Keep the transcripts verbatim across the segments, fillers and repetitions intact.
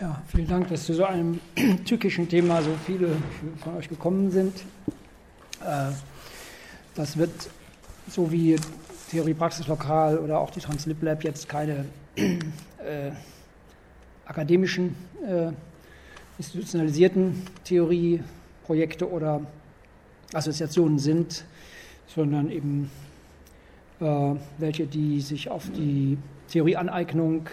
Ja, vielen Dank, dass zu so einem tückischen Thema so viele von euch gekommen sind. Das wird, so wie Theorie Praxis Lokal oder auch die Translib Lab, jetzt keine äh, akademischen, äh, institutionalisierten Theorieprojekte oder Assoziationen sind, sondern eben äh, welche, die sich auf die Theorieaneignung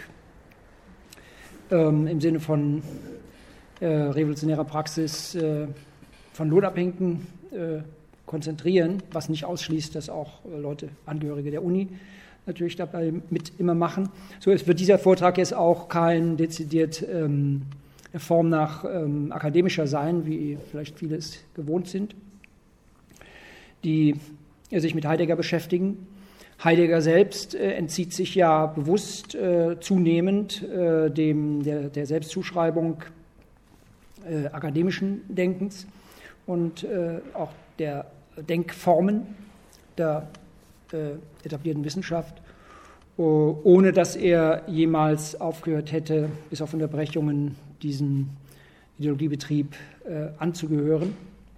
ähm, im Sinne von äh, revolutionärer Praxis äh, von Lohnabhängigen äh, konzentrieren, was nicht ausschließt, dass auch äh, Leute, Angehörige der Uni natürlich dabei mit immer machen. So, es wird dieser Vortrag jetzt auch kein dezidiert ähm, Form nach ähm, akademischer sein, wie vielleicht viele es gewohnt sind, die äh, sich mit Heidegger beschäftigen. Heidegger selbst äh, entzieht sich ja bewusst äh, zunehmend äh, dem, der, der Selbstzuschreibung äh, akademischen Denkens und äh, auch der Denkformen der äh, etablierten Wissenschaft, uh, ohne dass er jemals aufgehört hätte, bis auf Unterbrechungen, diesen Ideologiebetrieb äh, anzugehören.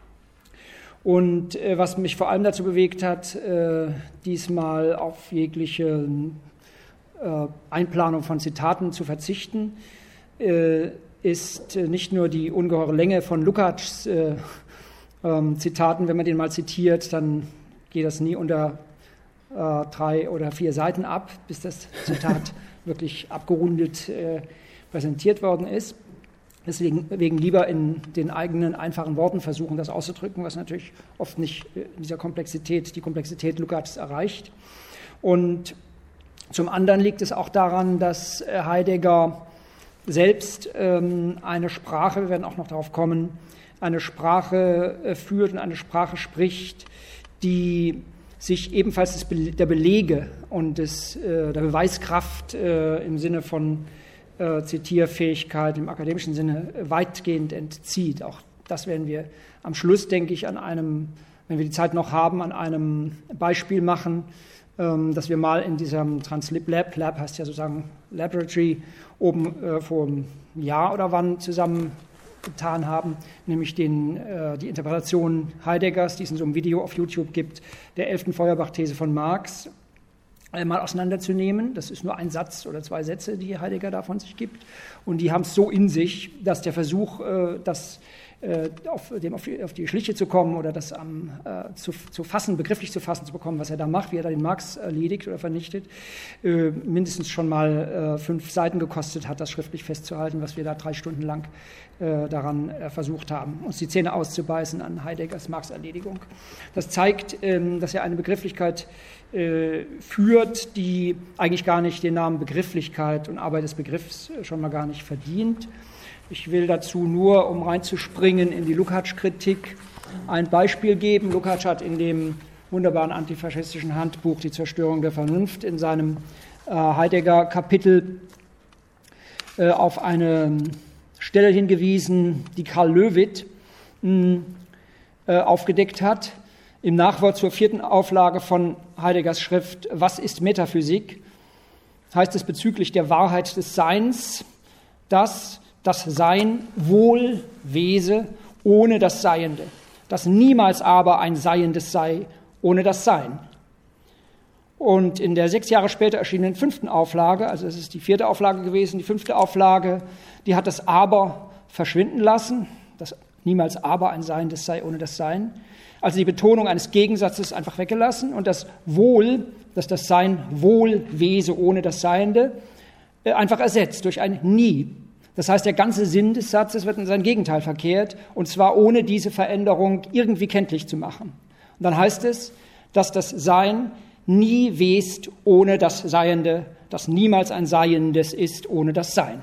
Und äh, was mich vor allem dazu bewegt hat, äh, diesmal auf jegliche äh, Einplanung von Zitaten zu verzichten, äh, ist äh, nicht nur die ungeheure Länge von Lukács äh, äh, Zitaten. Wenn man den mal zitiert, dann geht das nie unter äh, drei oder vier Seiten ab, bis das Zitat wirklich abgerundet äh, präsentiert worden ist. Deswegen wegen lieber in den eigenen einfachen Worten versuchen, das auszudrücken, was natürlich oft nicht in dieser Komplexität, die Komplexität Lukács erreicht. Und zum anderen liegt es auch daran, dass Heidegger selbst ähm, eine Sprache, wir werden auch noch darauf kommen, eine Sprache äh, führt und eine Sprache spricht, die sich ebenfalls des Be- der Belege und des, äh, der Beweiskraft äh, im Sinne von Zitierfähigkeit im akademischen Sinne weitgehend entzieht. Auch das werden wir am Schluss, denke ich, an einem, wenn wir die Zeit noch haben, an einem Beispiel machen, dass wir mal in diesem Translib Lab, Lab heißt ja sozusagen Laboratory, oben vor einem Jahr oder wann zusammengetan haben, nämlich den, die Interpretation Heideggers, die es in so einem Video auf YouTube gibt, der elften Feuerbach-These von Marx, mal auseinanderzunehmen. Das ist nur ein Satz oder zwei Sätze, die Heidegger da von sich gibt. Und die haben es so in sich, dass der Versuch, das, auf, dem auf, die, auf die Schliche zu kommen oder das am, zu, zu fassen, begrifflich zu fassen zu bekommen, was er da macht, wie er da den Marx erledigt oder vernichtet, mindestens schon mal fünf Seiten gekostet hat, das schriftlich festzuhalten, was wir da drei Stunden lang daran versucht haben, uns die Zähne auszubeißen an Heideggers Marx-Erledigung. Das zeigt, dass er eine Begrifflichkeit führt, die eigentlich gar nicht den Namen Begrifflichkeit und Arbeit des Begriffs schon mal gar nicht verdient. Ich will dazu nur, um reinzuspringen in die Lukács-Kritik, ein Beispiel geben. Lukács hat in dem wunderbaren antifaschistischen Handbuch Die Zerstörung der Vernunft in seinem äh, Heidegger-Kapitel äh, auf eine Stelle hingewiesen, die Karl Löwith mh, äh, aufgedeckt hat. Im Nachwort zur vierten Auflage von Heideggers Schrift Was ist Metaphysik? Heißt es bezüglich der Wahrheit des Seins, dass das Sein wohl wese ohne das Seiende, dass niemals aber ein Seiendes sei ohne das Sein. Und in der sechs Jahre später erschienenen fünften Auflage, also es ist die vierte Auflage gewesen, die fünfte Auflage, die hat das Aber verschwinden lassen, dass niemals aber ein Seiendes sei ohne das Sein. Also die Betonung eines Gegensatzes einfach weggelassen und das Wohl, dass das Sein wohl wese ohne das Seiende, einfach ersetzt durch ein Nie. Das heißt, der ganze Sinn des Satzes wird in sein Gegenteil verkehrt und zwar ohne diese Veränderung irgendwie kenntlich zu machen. Und dann heißt es, dass das Sein nie west ohne das Seiende, dass niemals ein Seiendes ist ohne das Sein.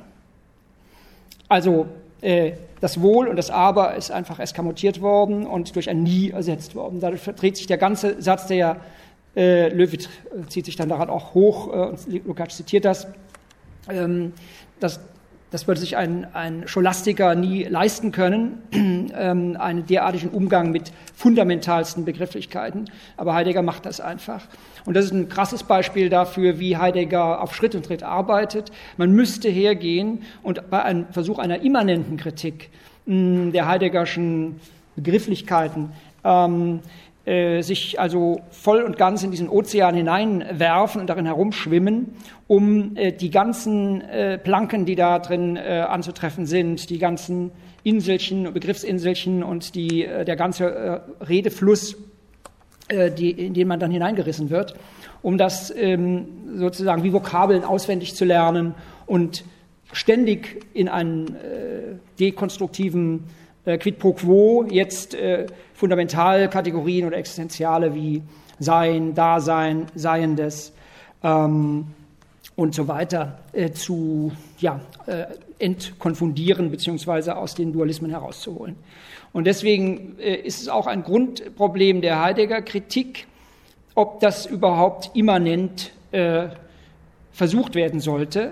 Also äh, das Wohl und das Aber ist einfach eskamotiert worden und durch ein Nie ersetzt worden. Dadurch verdreht sich der ganze Satz, der ja, äh, Löwith zieht sich dann daran auch hoch, äh, und Lukács zitiert das, ähm, dass Das würde sich ein, ein Scholastiker nie leisten können, ähm, einen derartigen Umgang mit fundamentalsten Begrifflichkeiten. Aber Heidegger macht das einfach. Und das ist ein krasses Beispiel dafür, wie Heidegger auf Schritt und Tritt arbeitet. Man müsste hergehen und bei einem Versuch einer immanenten Kritik mh, der Heideggerschen Begrifflichkeiten ähm, äh, sich also voll und ganz in diesen Ozean hineinwerfen und darin herumschwimmen, um äh, die ganzen äh, Planken, die da drin äh, anzutreffen sind, die ganzen Inselchen, Begriffsinselchen und die, äh, der ganze äh, Redefluss, äh, die, in den man dann hineingerissen wird, um das ähm, sozusagen wie Vokabeln auswendig zu lernen und ständig in einen äh, dekonstruktiven äh, Quid pro quo jetzt äh, Fundamentalkategorien oder Existenziale wie Sein, Dasein, Seiendes ähm, und so weiter äh, zu ja, äh, entkonfundieren beziehungsweise aus den Dualismen herauszuholen. Und deswegen äh, ist es auch ein Grundproblem der Heidegger-Kritik, ob das überhaupt immanent äh, versucht werden sollte.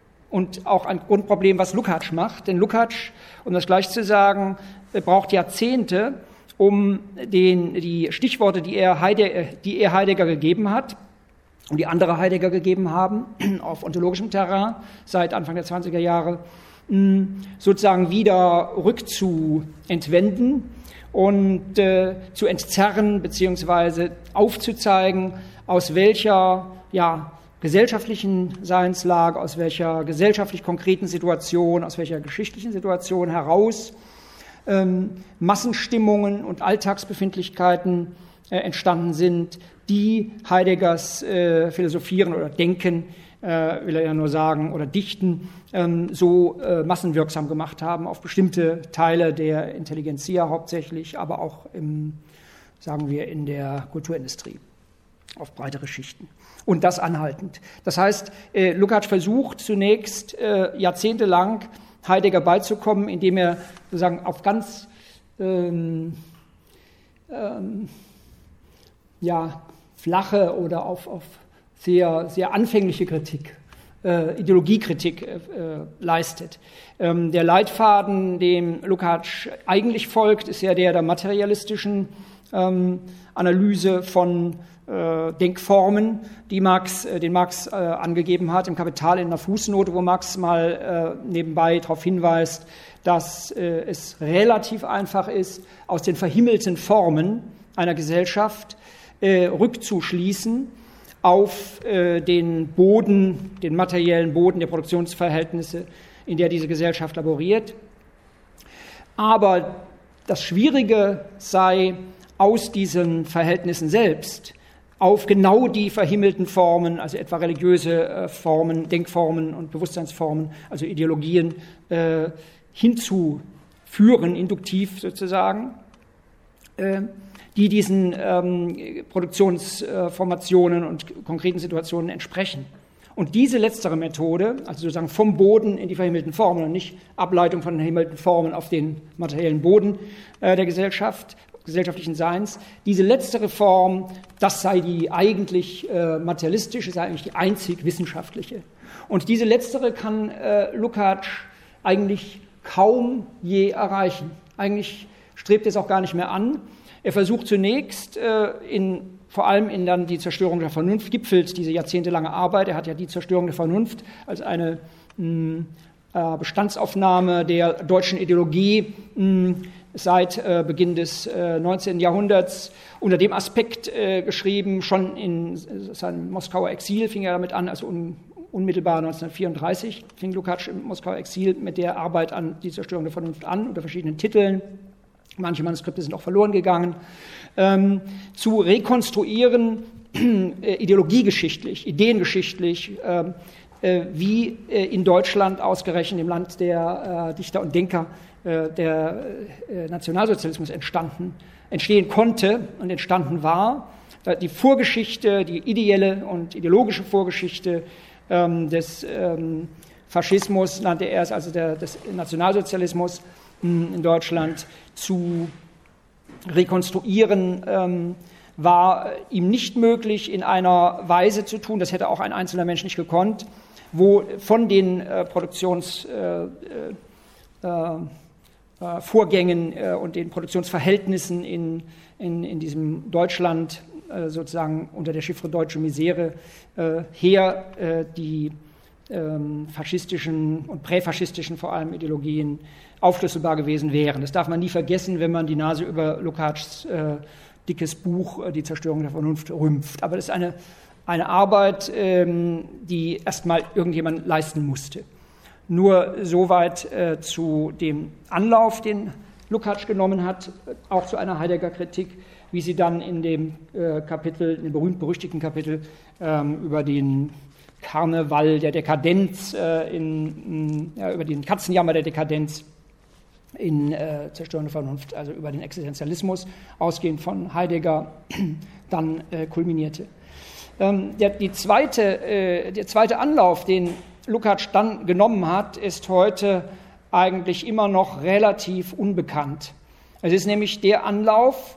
Und auch ein Grundproblem, was Lukács macht. Denn Lukács, um das gleich zu sagen, äh, braucht Jahrzehnte, um den, die Stichworte, die er, Heide, die er Heidegger gegeben hat und die andere Heidegger gegeben haben, auf ontologischem Terrain seit Anfang der zwanziger Jahre, sozusagen wieder rückzuentwenden und äh, zu entzerren beziehungsweise aufzuzeigen, aus welcher ja, gesellschaftlichen Seinslage, aus welcher gesellschaftlich konkreten Situation, aus welcher geschichtlichen Situation heraus ähm, Massenstimmungen und Alltagsbefindlichkeiten äh, entstanden sind, die Heideggers äh, Philosophieren oder Denken, äh, will er ja nur sagen, oder Dichten ähm, so äh, massenwirksam gemacht haben auf bestimmte Teile der Intelligenzia hauptsächlich, aber auch im, sagen wir, in der Kulturindustrie auf breitere Schichten. Und das anhaltend. Das heißt, äh, Lukács versucht zunächst äh, jahrzehntelang Heidegger beizukommen, indem er sozusagen auf ganz ähm, ähm, ja, flache oder auf, auf sehr, sehr anfängliche Kritik, äh, Ideologiekritik äh, leistet. Ähm, der Leitfaden, dem Lukács eigentlich folgt, ist ja der der materialistischen ähm, Analyse von äh, Denkformen, die Marx, äh, den Marx äh, angegeben hat, im Kapital in einer Fußnote, wo Marx mal äh, nebenbei darauf hinweist, dass äh, es relativ einfach ist, aus den verhimmelten Formen einer Gesellschaft äh, rückzuschließen auf äh, den Boden, den materiellen Boden der Produktionsverhältnisse, in der diese Gesellschaft laboriert. Aber das Schwierige sei, aus diesen Verhältnissen selbst auf genau die verhimmelten Formen, also etwa religiöse äh, Formen, Denkformen und Bewusstseinsformen, also Ideologien, äh, hinzuführen, induktiv sozusagen, äh, die diesen ähm, Produktionsformationen äh, und konkreten Situationen entsprechen. Und diese letztere Methode, also sozusagen vom Boden in die verhimmelten Formen und nicht Ableitung von den verhimmelten Formen auf den materiellen Boden äh, der Gesellschaft, gesellschaftlichen Seins, diese letztere Form, das sei die eigentlich äh, materialistische, sei eigentlich die einzig wissenschaftliche. Und diese letztere kann äh, Lukács eigentlich kaum je erreichen. Eigentlich strebt es auch gar nicht mehr an. Er versucht zunächst, äh, in, vor allem in dann die Zerstörung der Vernunft, gipfelt diese jahrzehntelange Arbeit. Er hat ja die Zerstörung der Vernunft als eine mh, äh, Bestandsaufnahme der deutschen Ideologie mh, seit äh, Beginn des äh, neunzehnten Jahrhunderts unter dem Aspekt äh, geschrieben, schon in seinem Moskauer Exil fing er damit an, also un, unmittelbar neunzehnhundertvierunddreißig fing Lukács im Moskauer Exil mit der Arbeit an die Zerstörung der Vernunft an, unter verschiedenen Titeln. Manche Manuskripte sind auch verloren gegangen, ähm, zu rekonstruieren, äh, ideologiegeschichtlich, ideengeschichtlich, äh, äh, wie äh, in Deutschland ausgerechnet, im Land der äh, Dichter und Denker, äh, der äh, Nationalsozialismus entstanden, entstehen konnte und entstanden war. Die Vorgeschichte, die ideelle und ideologische Vorgeschichte ähm, des ähm, Faschismus, nannte er es, also der, des Nationalsozialismus in Deutschland, zu rekonstruieren, ähm, war ihm nicht möglich, in einer Weise zu tun, das hätte auch ein einzelner Mensch nicht gekonnt, wo von den äh, Produktionsvorgängen äh, äh, äh, und den Produktionsverhältnissen in, in, in diesem Deutschland äh, sozusagen unter der Chiffre Deutsche Misere äh, her äh, die ähm, faschistischen und präfaschistischen vor allem Ideologien aufschlüsselbar gewesen wären. Das darf man nie vergessen, wenn man die Nase über Lukács äh, dickes Buch, Die Zerstörung der Vernunft, rümpft. Aber das ist eine, eine Arbeit, ähm, die erstmal irgendjemand leisten musste. Nur soweit äh, zu dem Anlauf, den Lukács genommen hat, auch zu einer Heidegger-Kritik, wie sie dann in dem äh, Kapitel, in dem berühmt-berüchtigten Kapitel ähm, über den Karneval der Dekadenz, äh, in, in, ja, über den Katzenjammer der Dekadenz in äh, Zerstörung der Vernunft, also über den Existenzialismus, ausgehend von Heidegger, dann äh, kulminierte. Ähm, der, die zweite, äh, der zweite Anlauf, den Lukács dann genommen hat, ist heute eigentlich immer noch relativ unbekannt. Es ist nämlich der Anlauf,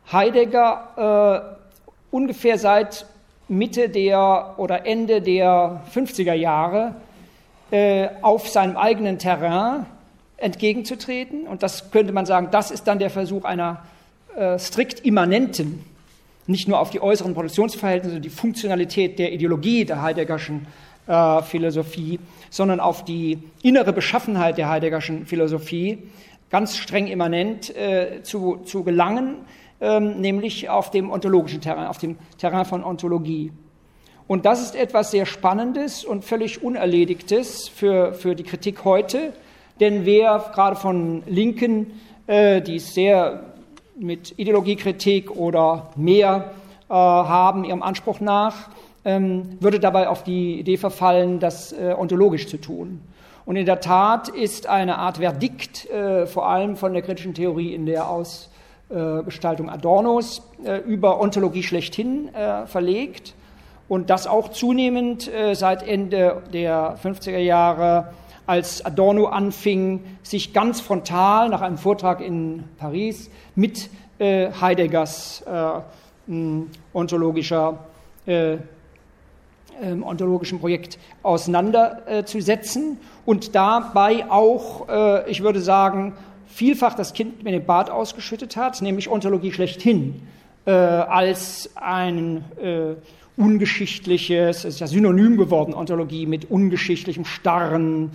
Heidegger äh, ungefähr seit Mitte der oder Ende der fünfziger Jahre äh, auf seinem eigenen Terrain entgegenzutreten. Und das könnte man sagen, das ist dann der Versuch einer äh, strikt immanenten, nicht nur auf die äußeren Produktionsverhältnisse, die Funktionalität der Ideologie der Heideggerschen äh, Philosophie, sondern auf die innere Beschaffenheit der Heideggerschen Philosophie ganz streng immanent äh, zu, zu gelangen, ähm, nämlich auf dem ontologischen Terrain, auf dem Terrain von Ontologie. Und das ist etwas sehr Spannendes und völlig Unerledigtes für, für die Kritik heute. Denn wer gerade von Linken, äh, die es sehr mit Ideologiekritik oder mehr äh, haben, ihrem Anspruch nach, ähm, würde dabei auf die Idee verfallen, das äh, ontologisch zu tun. Und in der Tat ist eine Art Verdikt, äh, vor allem von der kritischen Theorie in der Ausgestaltung Adornos, äh, über Ontologie schlechthin äh, verlegt. Und das auch zunehmend äh, seit Ende der fünfziger Jahre, als Adorno anfing, sich ganz frontal nach einem Vortrag in Paris mit äh, Heideggers äh, m, ontologischer, äh, äh, ontologischen Projekt auseinanderzusetzen äh, und dabei auch, äh, ich würde sagen, vielfach das Kind mit dem Bad ausgeschüttet hat, nämlich Ontologie schlechthin, äh, als ein äh, ungeschichtliches, es ist ja synonym geworden, Ontologie, mit ungeschichtlichem, starren,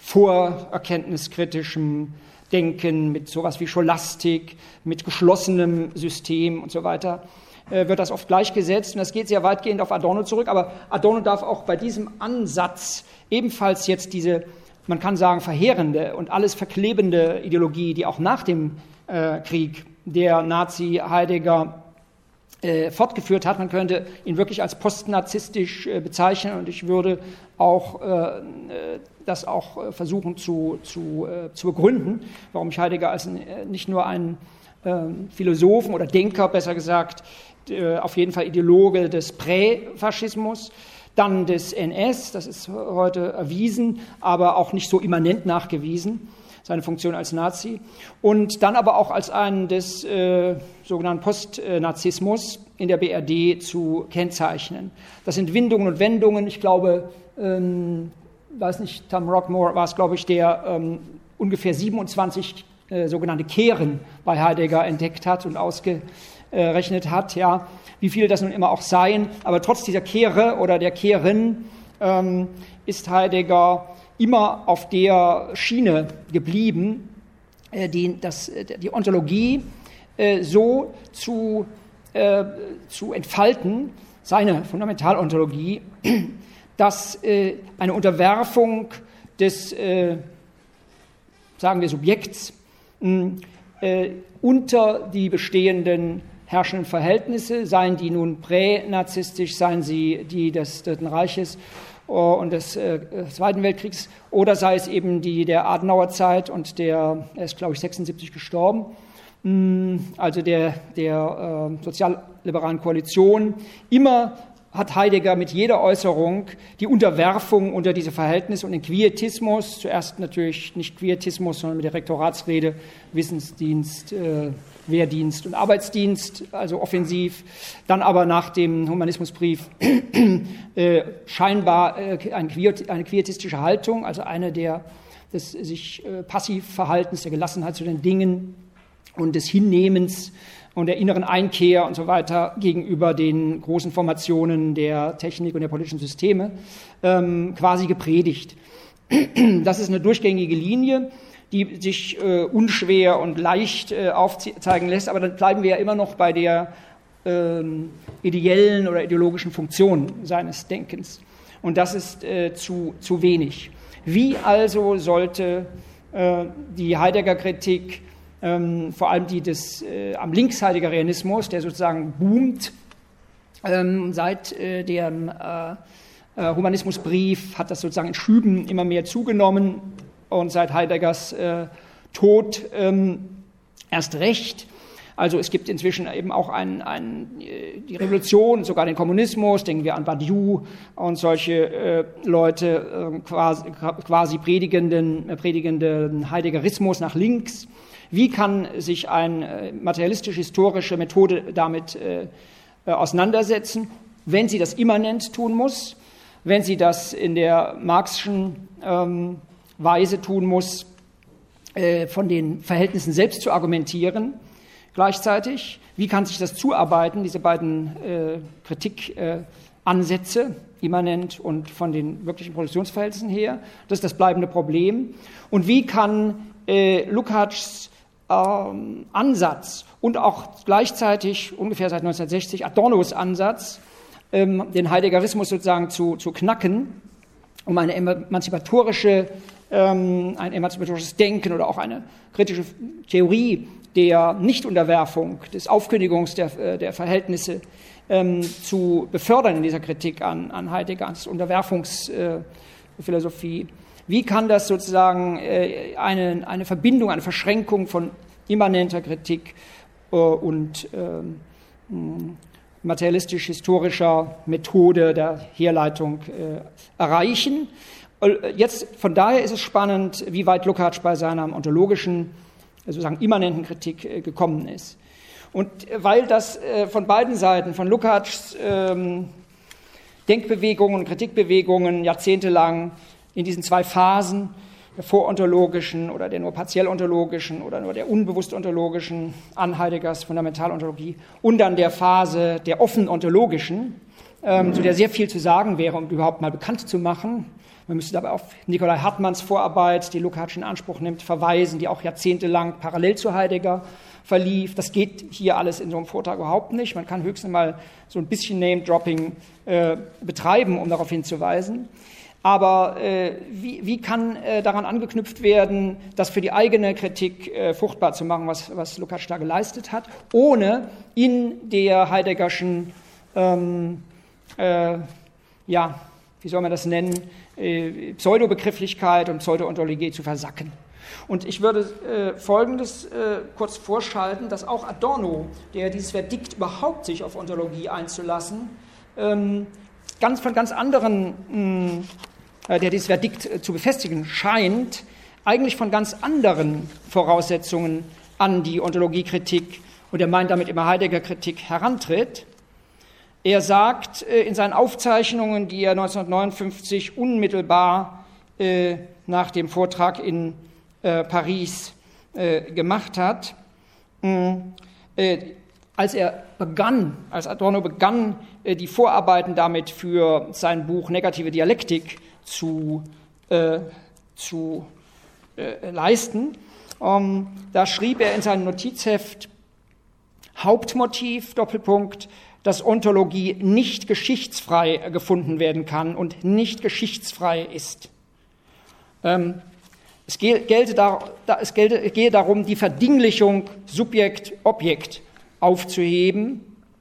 vorerkenntniskritischem Denken, mit sowas wie Scholastik, mit geschlossenem System und so weiter, äh, wird das oft gleichgesetzt. Und das geht sehr weitgehend auf Adorno zurück, aber Adorno darf auch bei diesem Ansatz ebenfalls jetzt diese, man kann sagen, verheerende und alles verklebende Ideologie, die auch nach dem äh, Krieg der Nazi-Heidegger Äh, fortgeführt hat. Man könnte ihn wirklich als postnarzisstisch äh, bezeichnen und ich würde auch äh, das auch äh, versuchen zu, zu, äh, zu begründen, warum ich Heidegger als äh, nicht nur einen äh, Philosophen oder Denker, besser gesagt, äh, auf jeden Fall Ideologe des Präfaschismus, dann des N S, das ist heute erwiesen, aber auch nicht so immanent nachgewiesen, seine Funktion als Nazi, und dann aber auch als einen des äh, sogenannten Postnazismus in der B R D zu kennzeichnen. Das sind Windungen und Wendungen. Ich glaube, ähm, weiß nicht, Tom Rockmore war es, glaube ich, der ähm, ungefähr siebenundzwanzig äh, sogenannte Kehren bei Heidegger entdeckt hat und ausgerechnet hat, ja, wie viele das nun immer auch seien. Aber trotz dieser Kehre oder der Kehren ähm, ist Heidegger immer auf der Schiene geblieben, äh, die, das, die Ontologie äh, so zu, äh, zu entfalten, seine Fundamentalontologie, dass äh, eine Unterwerfung des, äh, sagen wir, Subjekts äh, unter die bestehenden herrschenden Verhältnisse, seien die nun pränarzistisch, seien sie die des Dritten Reiches und des äh, Zweiten Weltkriegs, oder sei es eben die der Adenauerzeit und der, er ist glaube ich sechsundsiebzig gestorben, mh, also der, der äh, sozialliberalen Koalition, immer hat Heidegger mit jeder Äußerung die Unterwerfung unter diese Verhältnisse und den Quietismus, zuerst natürlich nicht Quietismus, sondern mit der Rektoratsrede, Wissensdienst, äh, Wehrdienst und Arbeitsdienst, also offensiv, dann aber nach dem Humanismusbrief äh, scheinbar äh, ein Quiet, eine quietistische Haltung, also eine der des sich äh, Passivverhaltens, der Gelassenheit zu den Dingen und des Hinnehmens und der inneren Einkehr und so weiter gegenüber den großen Formationen der Technik und der politischen Systeme ähm, quasi gepredigt. Das ist eine durchgängige Linie, die sich äh, unschwer und leicht äh, aufzeigen lässt, aber dann bleiben wir ja immer noch bei der ähm, ideellen oder ideologischen Funktion seines Denkens. Und das ist äh, zu, zu wenig. Wie also sollte äh, die Heidegger-Kritik, ähm, vor allem die des äh, am Links-Heideggerianismus, der sozusagen boomt, ähm, seit äh, dem äh, äh, Humanismusbrief hat das sozusagen in Schüben immer mehr zugenommen und seit Heideggers äh, Tod ähm, erst recht. Also es gibt inzwischen eben auch ein, ein, die Revolution, sogar den Kommunismus, denken wir an Badiou und solche äh, Leute, äh, quasi, quasi predigenden, äh, predigenden Heideggerismus nach links. Wie kann sich eine materialistisch-historische Methode damit äh, auseinandersetzen, wenn sie das immanent tun muss, wenn sie das in der Marxischen ähm, Weise tun muss, äh, von den Verhältnissen selbst zu argumentieren? Gleichzeitig, wie kann sich das zuarbeiten, diese beiden äh, Kritikansätze, äh, immanent und von den wirklichen Produktionsverhältnissen her? Das ist das bleibende Problem. Und wie kann äh, Lukács ähm, Ansatz und auch gleichzeitig, ungefähr seit neunzehnhundertsechzig, Adornos Ansatz, ähm, den Heideggerismus sozusagen zu, zu knacken, um eine emanzipatorische, ähm, ein emanzipatorisches Denken oder auch eine kritische Theorie der Nichtunterwerfung, des Aufkündigungs der, der Verhältnisse ähm, zu befördern in dieser Kritik an, an Heideggers Unterwerfungsphilosophie. Äh, Wie kann das sozusagen äh, eine, eine Verbindung, eine Verschränkung von immanenter Kritik äh, und äh, materialistisch-historischer Methode der Herleitung äh, erreichen? Jetzt, von daher ist es spannend, wie weit Lukács bei seiner ontologischen, sozusagen immanenten Kritik äh, gekommen ist. Und weil das äh, von beiden Seiten, von Lukács ähm, Denkbewegungen und Kritikbewegungen jahrzehntelang in diesen zwei Phasen, der vorontologischen oder der nur partiell ontologischen oder nur der unbewusst ontologischen an Heideggers Fundamentalontologie und dann der Phase der offen ontologischen, ähm, zu der sehr viel zu sagen wäre, um überhaupt mal bekannt zu machen. Man müsste dabei auf Nikolai Hartmanns Vorarbeit, die Lukács in Anspruch nimmt, verweisen, die auch jahrzehntelang parallel zu Heidegger verlief. Das geht hier alles in so einem Vortrag überhaupt nicht. Man kann höchstens mal so ein bisschen Name-Dropping äh, betreiben, um darauf hinzuweisen. Aber äh, wie, wie kann äh, daran angeknüpft werden, das für die eigene Kritik äh, fruchtbar zu machen, was, was Lukács da geleistet hat, ohne in der Heideggerschen, ähm, äh, ja, wie soll man das nennen, äh, Pseudobegrifflichkeit und Pseudoontologie zu versacken. Und ich würde äh, Folgendes äh, kurz vorschalten, dass auch Adorno, der dieses Verdikt überhaupt sich auf Ontologie einzulassen, ähm, ganz von ganz anderen, mh, äh, der dieses Verdikt äh, zu befestigen scheint, eigentlich von ganz anderen Voraussetzungen an die Ontologiekritik, und er meint damit immer Heidegger-Kritik, herantritt. Er sagt äh, in seinen Aufzeichnungen, die er neunzehnhundertneunundfünfzig unmittelbar äh, nach dem Vortrag in äh, Paris äh, gemacht hat, mh, äh, als er begann, als Adorno begann, äh, die Vorarbeiten damit für sein Buch Negative Dialektik zu, äh, zu äh, leisten, ähm, da schrieb er in seinem Notizheft Hauptmotiv, Doppelpunkt, dass Ontologie nicht geschichtsfrei gefunden werden kann und nicht geschichtsfrei ist. Ähm, es, gelte da, es gelte, gehe darum, die Verdinglichung Subjekt-Objekt aufzuheben,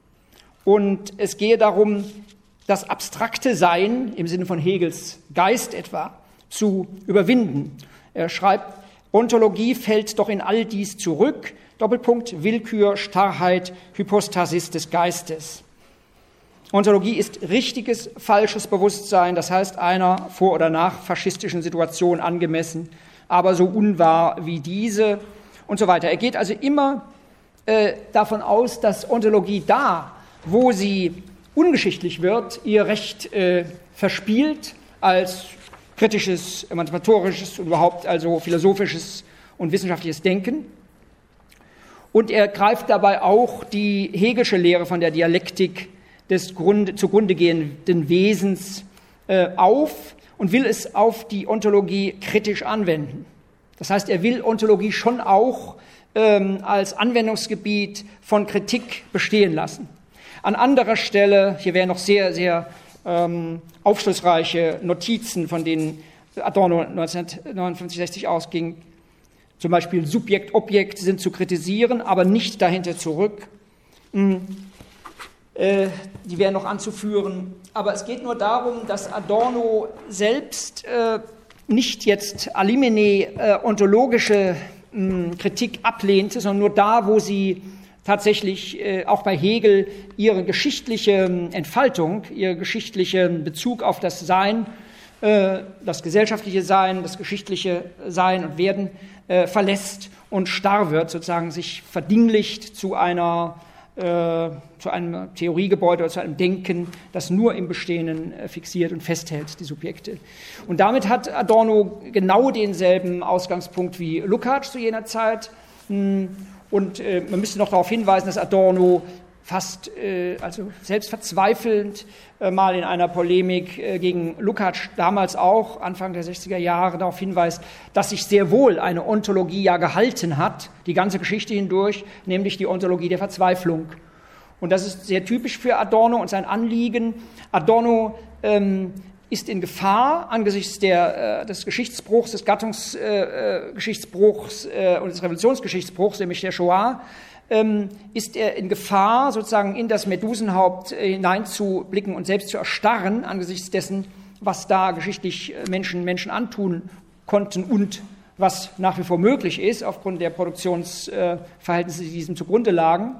und es gehe darum, das abstrakte Sein im Sinne von Hegels Geist etwa zu überwinden. Er schreibt, Ontologie fällt doch in all dies zurück, Doppelpunkt, Willkür, Starrheit, Hypostasis des Geistes. Ontologie ist richtiges, falsches Bewusstsein, das heißt einer vor oder nach faschistischen Situation angemessen, aber so unwahr wie diese und so weiter. Er geht also immer äh, davon aus, dass Ontologie da, wo sie ungeschichtlich wird, ihr Recht äh, verspielt als kritisches, emanzipatorisches und überhaupt also philosophisches und wissenschaftliches Denken. Und er greift dabei auch die Hegelische Lehre von der Dialektik des Grund, zugrunde gehenden Wesens äh, auf und will es auf die Ontologie kritisch anwenden. Das heißt, er will Ontologie schon auch ähm, als Anwendungsgebiet von Kritik bestehen lassen. An anderer Stelle, hier wären noch sehr, sehr ähm, aufschlussreiche Notizen, von denen Adorno neunzehnhundertneunundfünfzig sechzig ausging, zum Beispiel Subjekt, Objekt sind zu kritisieren, aber nicht dahinter zurück. Mhm. Äh, die wären noch anzuführen. Aber es geht nur darum, dass Adorno selbst äh, nicht jetzt alimene äh, ontologische mh, Kritik ablehnte, sondern nur da, wo sie tatsächlich äh, auch bei Hegel ihre geschichtliche Entfaltung, ihren geschichtlichen Bezug auf das Sein, äh, das gesellschaftliche Sein, das geschichtliche Sein und Werden äh, verlässt und starr wird, sozusagen sich verdinglicht zu einer äh, zu einem Theoriegebäude oder zu einem Denken, das nur im Bestehenden äh, fixiert und festhält, die Subjekte. Und damit hat Adorno genau denselben Ausgangspunkt wie Lukács zu jener Zeit. Hm, Und äh, man müsste noch darauf hinweisen, dass Adorno fast, äh, also selbst verzweifelnd, äh, mal in einer Polemik äh, gegen Lukács damals auch, Anfang der sechziger Jahre, darauf hinweist, dass sich sehr wohl eine Ontologie ja gehalten hat, die ganze Geschichte hindurch, nämlich die Ontologie der Verzweiflung. Und das ist sehr typisch für Adorno und sein Anliegen. Adorno ähm, ist in Gefahr angesichts der, äh, des Geschichtsbruchs, des Gattungsgeschichtsbruchs äh, äh, und des Revolutionsgeschichtsbruchs, nämlich der Shoah, ähm, ist er in Gefahr, sozusagen in das Medusenhaupt äh, hineinzublicken und selbst zu erstarren angesichts dessen, was da geschichtlich Menschen Menschen antun konnten und was nach wie vor möglich ist, aufgrund der Produktionsverhältnisse, die diesem zugrunde lagen.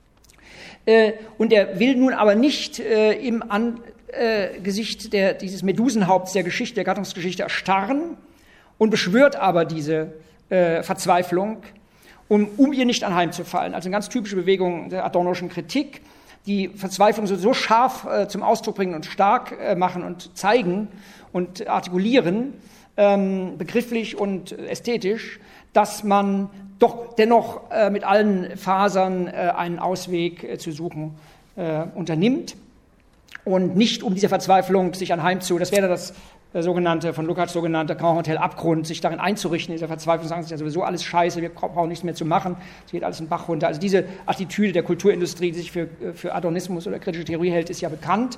Äh, und er will nun aber nicht äh, im An Äh, Gesicht der, dieses Medusenhaupts der Geschichte, der Gattungsgeschichte erstarren und beschwört aber diese äh, Verzweiflung, um, um ihr nicht anheimzufallen. Also eine ganz typische Bewegung der adornoischen Kritik, die Verzweiflung so, so scharf äh, zum Ausdruck bringen und stark äh, machen und zeigen und artikulieren, ähm, begrifflich und ästhetisch, dass man doch dennoch äh, mit allen Fasern äh, einen Ausweg äh, zu suchen äh, unternimmt. Und nicht um diese Verzweiflung sich anheimzu, das wäre das äh, sogenannte, von Lukács sogenannte Grand Hotel Abgrund, sich darin einzurichten, in dieser Verzweiflung, sagen, es ist ja sowieso alles scheiße, wir brauchen nichts mehr zu machen, es geht alles in den Bach runter. Also diese Attitüde der Kulturindustrie, die sich für, für Adonismus oder kritische Theorie hält, ist ja bekannt.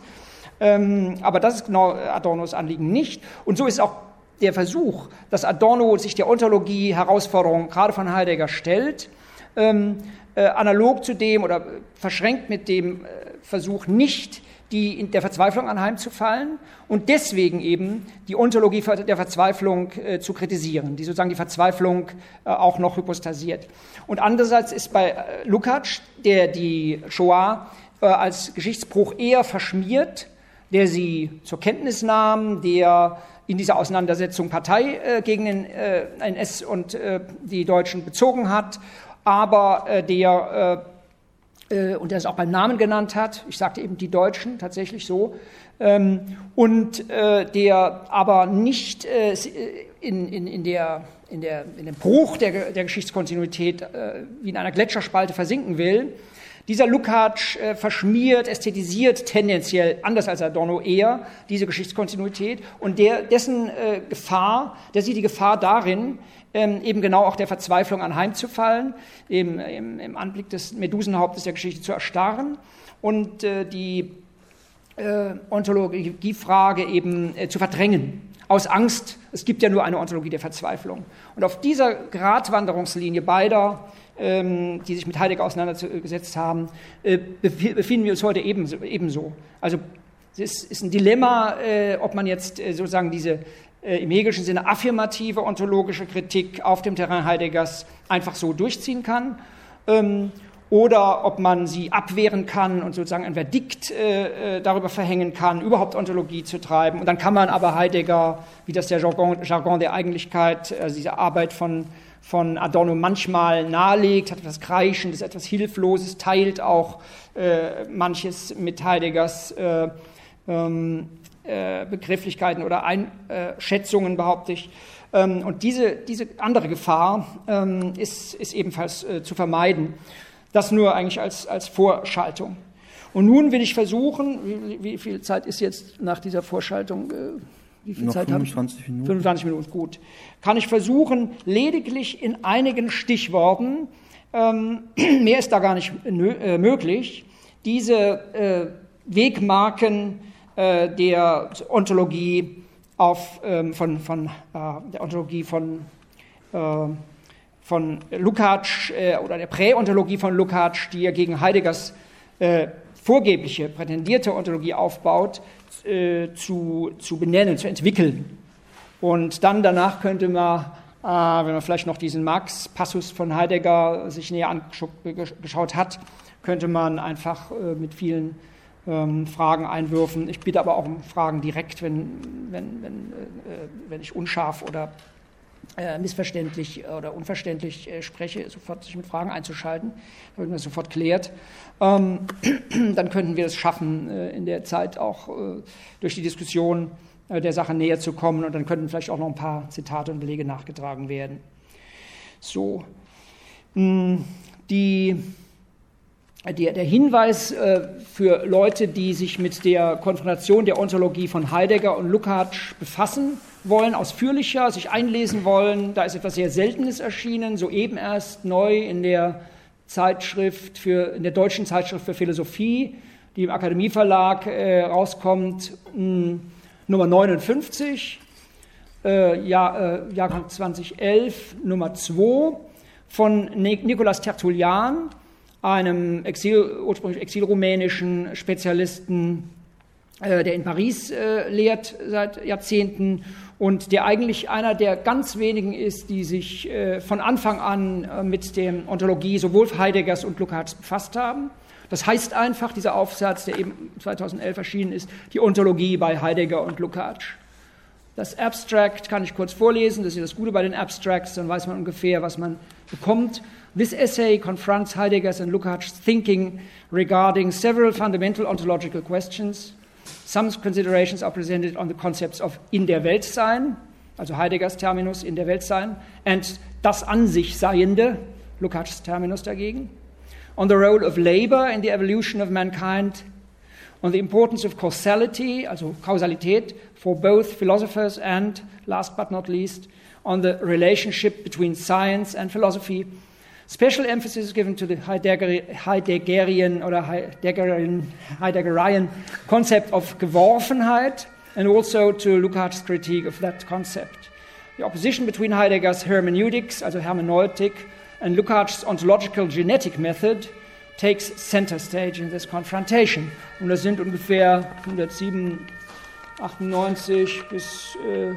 Ähm, aber das ist genau Adornos Anliegen nicht. Und so ist auch der Versuch, dass Adorno sich der Ontologie-Herausforderung gerade von Heidegger stellt, ähm, äh, analog zu dem oder verschränkt mit dem äh, Versuch, nicht die in der Verzweiflung anheimzufallen und deswegen eben die Ontologie der Verzweiflung äh, zu kritisieren, die sozusagen die Verzweiflung äh, auch noch hypostasiert. Und andererseits ist bei äh, Lukács, der die Shoah äh, als Geschichtsbruch eher verschmiert, der sie zur Kenntnis nahm, der in dieser Auseinandersetzung Partei äh, gegen den äh, N S und äh, die Deutschen bezogen hat, aber äh, der äh, und der es auch beim Namen genannt hat, ich sagte eben die Deutschen, tatsächlich so, ähm, und äh, der aber nicht äh, in, in, in, der, in, der, in dem Bruch der, der Geschichtskontinuität äh, wie in einer Gletscherspalte versinken will. Dieser Lukács äh, verschmiert, ästhetisiert tendenziell, anders als Adorno eher, diese Geschichtskontinuität und der, dessen äh, Gefahr, der sieht die Gefahr darin, ähm, eben genau auch der Verzweiflung anheimzufallen, eben, im, im Anblick des Medusenhauptes der Geschichte zu erstarren und äh, die äh, Ontologiefrage eben äh, zu verdrängen, aus Angst, es gibt ja nur eine Ontologie der Verzweiflung. Und auf dieser Gratwanderungslinie beider, ähm, die sich mit Heidegger auseinandergesetzt haben, äh, befinden wir uns heute ebenso. ebenso. Also es ist, ist ein Dilemma, äh, ob man jetzt äh, sozusagen diese äh, im hegelischen Sinne affirmative ontologische Kritik auf dem Terrain Heideggers einfach so durchziehen kann ähm, oder ob man sie abwehren kann und sozusagen ein Verdikt äh, darüber verhängen kann, überhaupt Ontologie zu treiben. Und dann kann man aber Heidegger, wie das der Jargon, Jargon der Eigentlichkeit, also diese Arbeit von, von Adorno manchmal nahelegt, hat etwas Kreischendes, etwas Hilfloses, teilt auch äh, manches mit Heideggers äh, ähm, äh, Begrifflichkeiten oder Einschätzungen, behaupte ich. Ähm, und diese, diese andere Gefahr ähm, ist, ist ebenfalls äh, zu vermeiden. Das nur eigentlich als, als Vorschaltung. Und nun will ich versuchen, wie, wie viel Zeit ist jetzt nach dieser Vorschaltung? Äh, wie viel Noch Zeit fünfundzwanzig habe ich? Minuten. fünfundzwanzig Minuten, gut. Kann ich versuchen, lediglich in einigen Stichworten, ähm, mehr ist da gar nicht nö, äh, möglich, diese äh, Wegmarken äh, der Ontologie auf, ähm, von, von, äh, der Ontologie von äh, von Lukács äh, oder der Präontologie von Lukács, die er gegen Heideggers äh, vorgebliche, prätendierte Ontologie aufbaut, äh, zu, zu benennen, zu entwickeln. Und dann danach könnte man, äh, wenn man vielleicht noch diesen Marx-Passus von Heidegger sich näher angeschaut hat, könnte man einfach äh, mit vielen ähm, Fragen einwürfen. Ich bitte aber auch um Fragen direkt, wenn, wenn, wenn, äh, wenn ich unscharf oder Äh, missverständlich oder unverständlich äh, spreche, sofort sich mit Fragen einzuschalten, damit man das sofort klärt. Ähm, dann könnten wir es schaffen, äh, in der Zeit auch äh, durch die Diskussion äh, der Sache näher zu kommen, und dann könnten vielleicht auch noch ein paar Zitate und Belege nachgetragen werden. So, mh, die, die, der Hinweis äh, für Leute, die sich mit der Konfrontation der Ontologie von Heidegger und Lukács befassen wollen, ausführlicher sich einlesen wollen. Da ist etwas sehr Seltenes erschienen, soeben erst neu in der Zeitschrift für, in der deutschen Zeitschrift für Philosophie, die im Akademieverlag äh, rauskommt, mh, Nummer neunundfünfzig, äh, Jahr, äh, Jahrgang zweitausendelf, Nummer zwei, von Nicolas Tertullian, einem Exil, ursprünglich exilrumänischen Spezialisten, äh, der in Paris äh, lehrt seit Jahrzehnten und der eigentlich einer der ganz wenigen ist, die sich äh, von Anfang an äh, mit der Ontologie sowohl Heideggers und Lukács befasst haben. Das heißt einfach, dieser Aufsatz, der eben zweitausendelf erschienen ist, die Ontologie bei Heidegger und Lukács. Das Abstract kann ich kurz vorlesen, das ist ja das Gute bei den Abstracts, dann weiß man ungefähr, was man bekommt. This essay confronts Heidegger's and Lukács' thinking regarding several fundamental ontological questions. Some considerations are presented on the concepts of in der Welt sein, also Heideggers Terminus in der Welt sein, and das an sich Seiende, Lukács' Terminus dagegen, on the role of labor in the evolution of mankind, on the importance of causality, also Kausalität, for both philosophers and, last but not least, on the relationship between science and philosophy. Special emphasis is given to the Heidegger, Heideggerian or Heideggerian, Heideggerian concept of Geworfenheit and also to Lukács' critique of that concept. The opposition between Heidegger's hermeneutics, also Hermeneutik, and Lukács' ontological genetic method takes center stage in this confrontation. Und das sind ungefähr hundertsiebenundachtzig bis äh,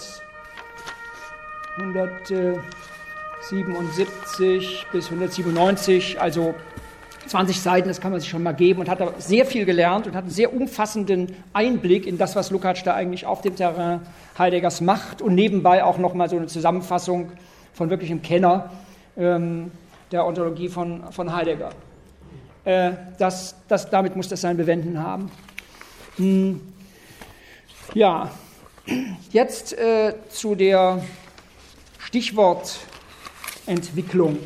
hundertsiebenundsiebzig bis hundertsiebenundneunzig, also zwanzig Seiten, das kann man sich schon mal geben, und hat da sehr viel gelernt und hat einen sehr umfassenden Einblick in das, was Lukács da eigentlich auf dem Terrain Heideggers macht, und nebenbei auch nochmal so eine Zusammenfassung von wirklichem Kenner ähm, der Ontologie von, von Heidegger. Äh, das, das, damit muss das sein Bewenden haben. Hm. Ja, jetzt äh, zu der Stichwortentwicklung.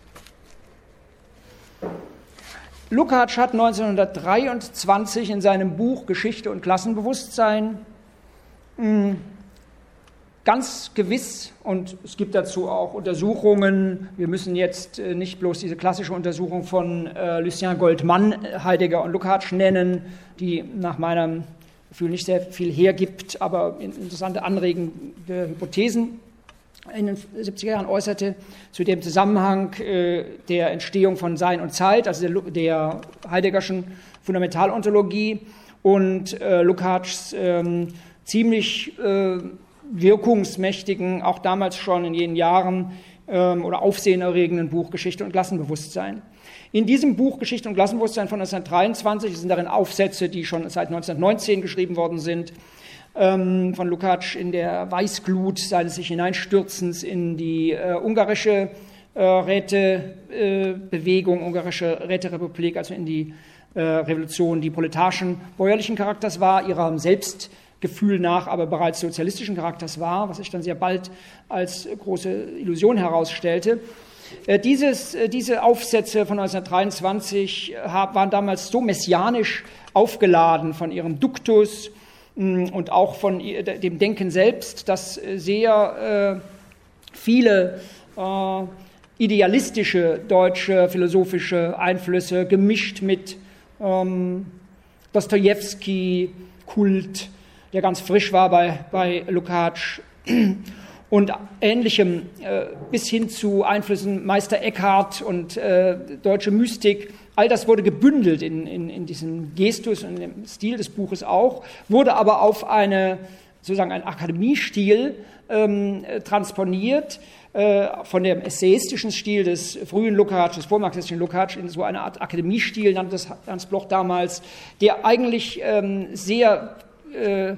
Lukács hat neunzehnhundertdreiundzwanzig in seinem Buch Geschichte und Klassenbewusstsein mh, ganz gewiss, und es gibt dazu auch Untersuchungen, wir müssen jetzt äh, nicht bloß diese klassische Untersuchung von äh, Lucien Goldmann, Heidegger und Lukács nennen, die nach meinem Gefühl nicht sehr viel hergibt, aber interessante anregende Hypothesen in den siebziger Jahren äußerte, zu dem Zusammenhang äh, der Entstehung von Sein und Zeit, also der, der Heideggerschen Fundamentalontologie und äh, Lukács äh, ziemlich äh, wirkungsmächtigen, auch damals schon in jenen Jahren, ähm, oder aufsehenerregenden Buch Geschichte und Klassenbewusstsein. In diesem Buch Geschichte und Klassenbewusstsein von neunzehnhundertdreiundzwanzig sind darin Aufsätze, die schon seit neunzehnhundertneunzehn geschrieben worden sind, ähm, von Lukács in der Weißglut seines sich hineinstürzens in die äh, ungarische äh, Rätebewegung, äh, ungarische Räterepublik, also in die äh, Revolution, die proletarischen, bäuerlichen Charakters war, ihrem Selbstgefühl nach aber bereits sozialistischen Charakters war, was sich dann sehr bald als große Illusion herausstellte. Äh, dieses, äh, diese Aufsätze von neunzehnhundertdreiundzwanzig äh, waren damals so messianisch aufgeladen von ihrem Duktus mh, und auch von äh, dem Denken selbst, dass äh, sehr äh, viele äh, idealistische deutsche philosophische Einflüsse gemischt mit ähm, Dostojewski, Kult, der ganz frisch war bei, bei Lukács und Ähnlichem, äh, bis hin zu Einflüssen Meister Eckhart und äh, deutsche Mystik. All das wurde gebündelt in, in, in diesem Gestus und im Stil des Buches auch, wurde aber auf eine, sozusagen einen Akademiestil ähm, transponiert, äh, von dem essayistischen Stil des frühen Lukács, des vormarxistischen Lukács, in so eine Art Akademiestil, nannte das Ernst Bloch damals, der eigentlich ähm, sehr äh,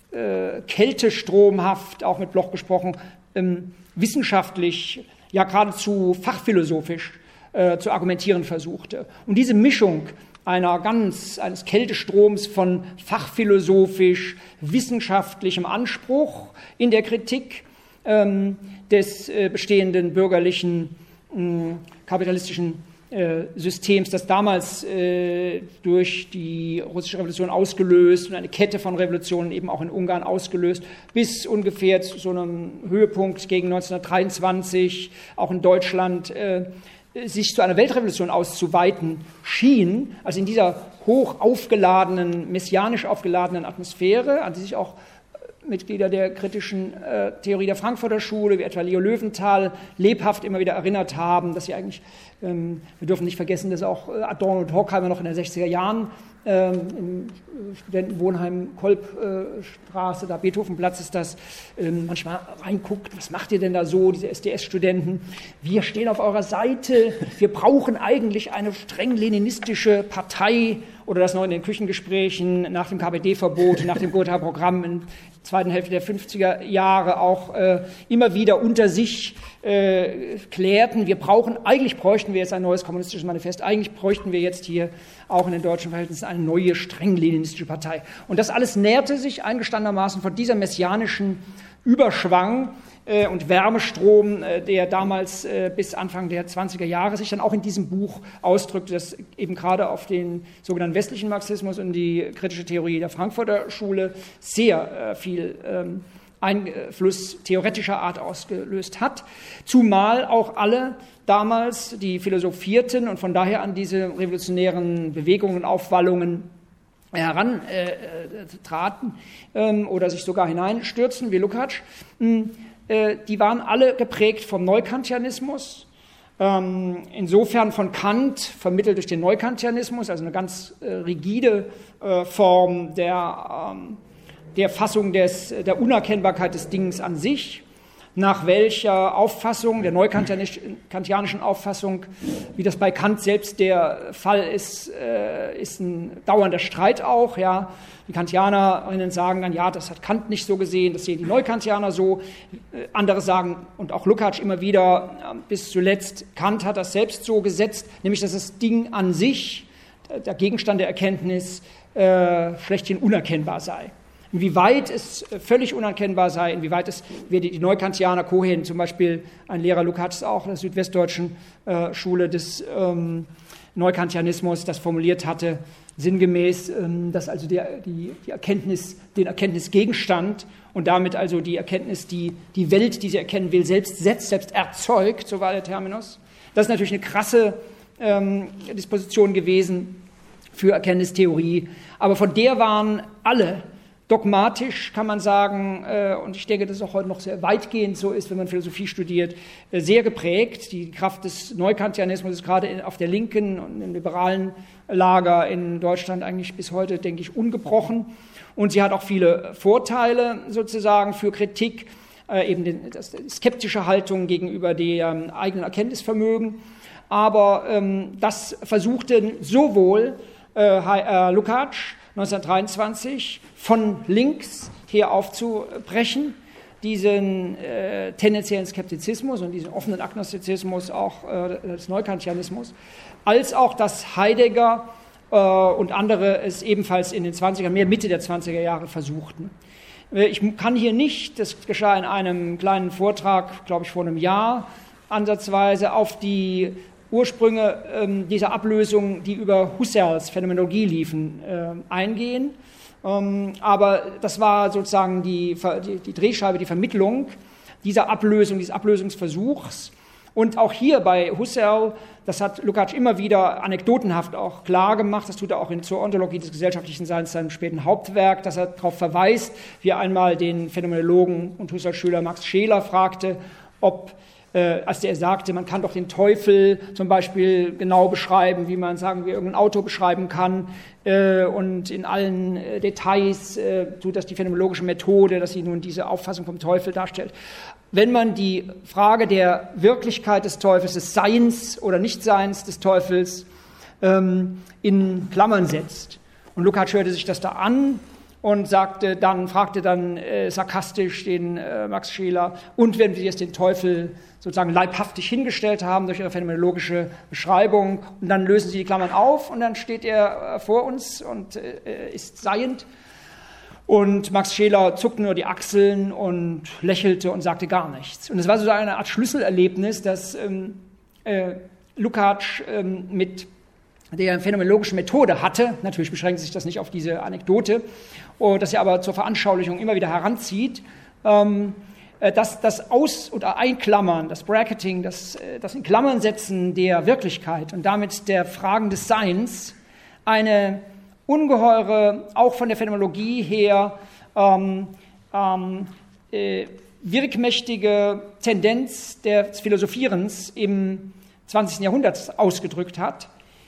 äh, kältestromhaft, auch mit Bloch gesprochen, ähm, wissenschaftlich, ja geradezu fachphilosophisch äh, zu argumentieren versuchte. Und diese Mischung einer ganz, eines Kältestroms von fachphilosophisch wissenschaftlichem Anspruch in der Kritik ähm, des äh, bestehenden bürgerlichen äh, kapitalistischen äh, Systems, das damals äh, durch die russische Revolution ausgelöst und eine Kette von Revolutionen eben auch in Ungarn ausgelöst, bis ungefähr zu so einem Höhepunkt gegen neunzehnhundertdreiundzwanzig auch in Deutschland äh, sich zu einer Weltrevolution auszuweiten schien, also in dieser hoch aufgeladenen, messianisch aufgeladenen Atmosphäre, an die sich auch Mitglieder der kritischen äh, Theorie der Frankfurter Schule, wie etwa Leo Löwenthal, lebhaft immer wieder erinnert haben, dass sie eigentlich, ähm, wir dürfen nicht vergessen, dass auch äh, Adorno und Horkheimer noch in den sechziger Jahren ähm, im Studentenwohnheim Kolbstraße, äh, da Beethovenplatz ist das, ähm, manchmal reinguckt, was macht ihr denn da so, diese S D S-Studenten? Wir stehen auf eurer Seite, wir brauchen eigentlich eine streng leninistische Partei, oder das noch in den Küchengesprächen nach dem K P D-Verbot, nach dem Gotha-Programm in der zweiten Hälfte der fünfziger Jahre auch äh, immer wieder unter sich äh, klärten. Wir brauchen, eigentlich bräuchten wir jetzt ein neues kommunistisches Manifest, eigentlich bräuchten wir jetzt hier auch in den deutschen Verhältnissen eine neue, streng leninistische Partei. Und das alles nährte sich eingestandenermaßen von dieser messianischen Überschwang äh, und Wärmestrom, äh, der damals äh, bis Anfang der zwanziger Jahre sich dann auch in diesem Buch ausdrückte, das eben gerade auf den sogenannten westlichen Marxismus und die kritische Theorie der Frankfurter Schule sehr äh, viel ähm, Einfluss theoretischer Art ausgelöst hat, zumal auch alle damals, die philosophierten und von daher an diese revolutionären Bewegungen, Aufwallungen herantraten äh, ähm, oder sich sogar hineinstürzen, wie Lukács, äh, die waren alle geprägt vom Neukantianismus, ähm, insofern von Kant, vermittelt durch den Neukantianismus, also eine ganz äh, rigide äh, Form der, ähm, der Fassung des, der Unerkennbarkeit des Dings an sich, nach welcher Auffassung, der neukantianischen Auffassung, wie das bei Kant selbst der Fall ist, äh, ist ein dauernder Streit auch. Ja. Die Kantianerinnen sagen dann, ja, das hat Kant nicht so gesehen, das sehen die Neukantianer so. Äh, andere sagen, und auch Lukács immer wieder, äh, bis zuletzt, Kant hat das selbst so gesetzt, nämlich dass das Ding an sich, der Gegenstand der Erkenntnis, äh, schlechthin unerkennbar sei. Inwieweit es völlig unerkennbar sei, inwieweit es, wie die Neukantianer, Cohen zum Beispiel, ein Lehrer Lukács auch der südwestdeutschen äh, Schule des ähm, Neukantianismus, das formuliert hatte, sinngemäß, ähm, dass also der, die, die Erkenntnis, den Erkenntnisgegenstand und damit also die Erkenntnis, die die Welt, die sie erkennen will, selbst setzt, selbst erzeugt, so war der Terminus. Das ist natürlich eine krasse ähm, Disposition gewesen für Erkenntnistheorie, aber von der waren alle dogmatisch, kann man sagen, äh, und ich denke, dass es auch heute noch sehr weitgehend so ist, wenn man Philosophie studiert, äh, sehr geprägt. Die Kraft des Neukantianismus ist gerade in, auf der linken und im liberalen Lager in Deutschland eigentlich bis heute, denke ich, ungebrochen. Und sie hat auch viele Vorteile sozusagen für Kritik. äh, eben den, das, skeptische Haltung gegenüber dem eigenen Erkenntnisvermögen. Aber ähm, das versuchte sowohl äh, äh, Lukács neunzehnhundertdreiundzwanzig von links her aufzubrechen, diesen äh, tendenziellen Skeptizismus und diesen offenen Agnostizismus auch äh, des Neukantianismus, als auch, dass Heidegger äh, und andere es ebenfalls in den zwanziger, mehr Mitte der zwanziger Jahre versuchten. Äh, ich kann hier nicht, das geschah in einem kleinen Vortrag, glaube ich vor einem Jahr, ansatzweise auf die Ursprünge ähm, dieser Ablösung, die über Husserls Phänomenologie liefen, äh, eingehen. Ähm, aber das war sozusagen die, die, die Drehscheibe, die Vermittlung dieser Ablösung, dieses Ablösungsversuchs. Und auch hier bei Husserl, das hat Lukács immer wieder anekdotenhaft auch klar gemacht, das tut er auch in zur Ontologie des gesellschaftlichen Seins, seinem späten Hauptwerk, dass er darauf verweist, wie er einmal den Phänomenologen und Husserl-Schüler Max Scheler fragte, ob Äh, als der sagte, man kann doch den Teufel zum Beispiel genau beschreiben, wie man, sagen wir, irgendein Auto beschreiben kann äh, und in allen äh, Details äh, tut das die phänomenologische Methode, dass sie nun diese Auffassung vom Teufel darstellt. Wenn man die Frage der Wirklichkeit des Teufels, des Seins oder Nichtseins des Teufels ähm, in Klammern setzt, und Lukács hörte sich das da an, und sagte dann, fragte dann äh, sarkastisch den äh, Max Scheler, und wenn wir jetzt den Teufel sozusagen leibhaftig hingestellt haben durch ihre phänomenologische Beschreibung, und dann lösen sie die Klammern auf und dann steht er äh, vor uns und äh, ist seiend. Und Max Scheler zuckte nur die Achseln und lächelte und sagte gar nichts. Und es war so eine Art Schlüsselerlebnis, dass ähm, äh, Lukács ähm, mit der phänomenologischen Methode hatte, natürlich beschränkt sich das nicht auf diese Anekdote, das er aber zur Veranschaulichung immer wieder heranzieht, dass das Aus- oder Einklammern, das Bracketing, das, das in Klammern setzen der Wirklichkeit und damit der Fragen des Seins eine ungeheure, auch von der Phänomenologie her, ähm, ähm, äh, wirkmächtige Tendenz des Philosophierens im zwanzigsten Jahrhundert ausgedrückt hat,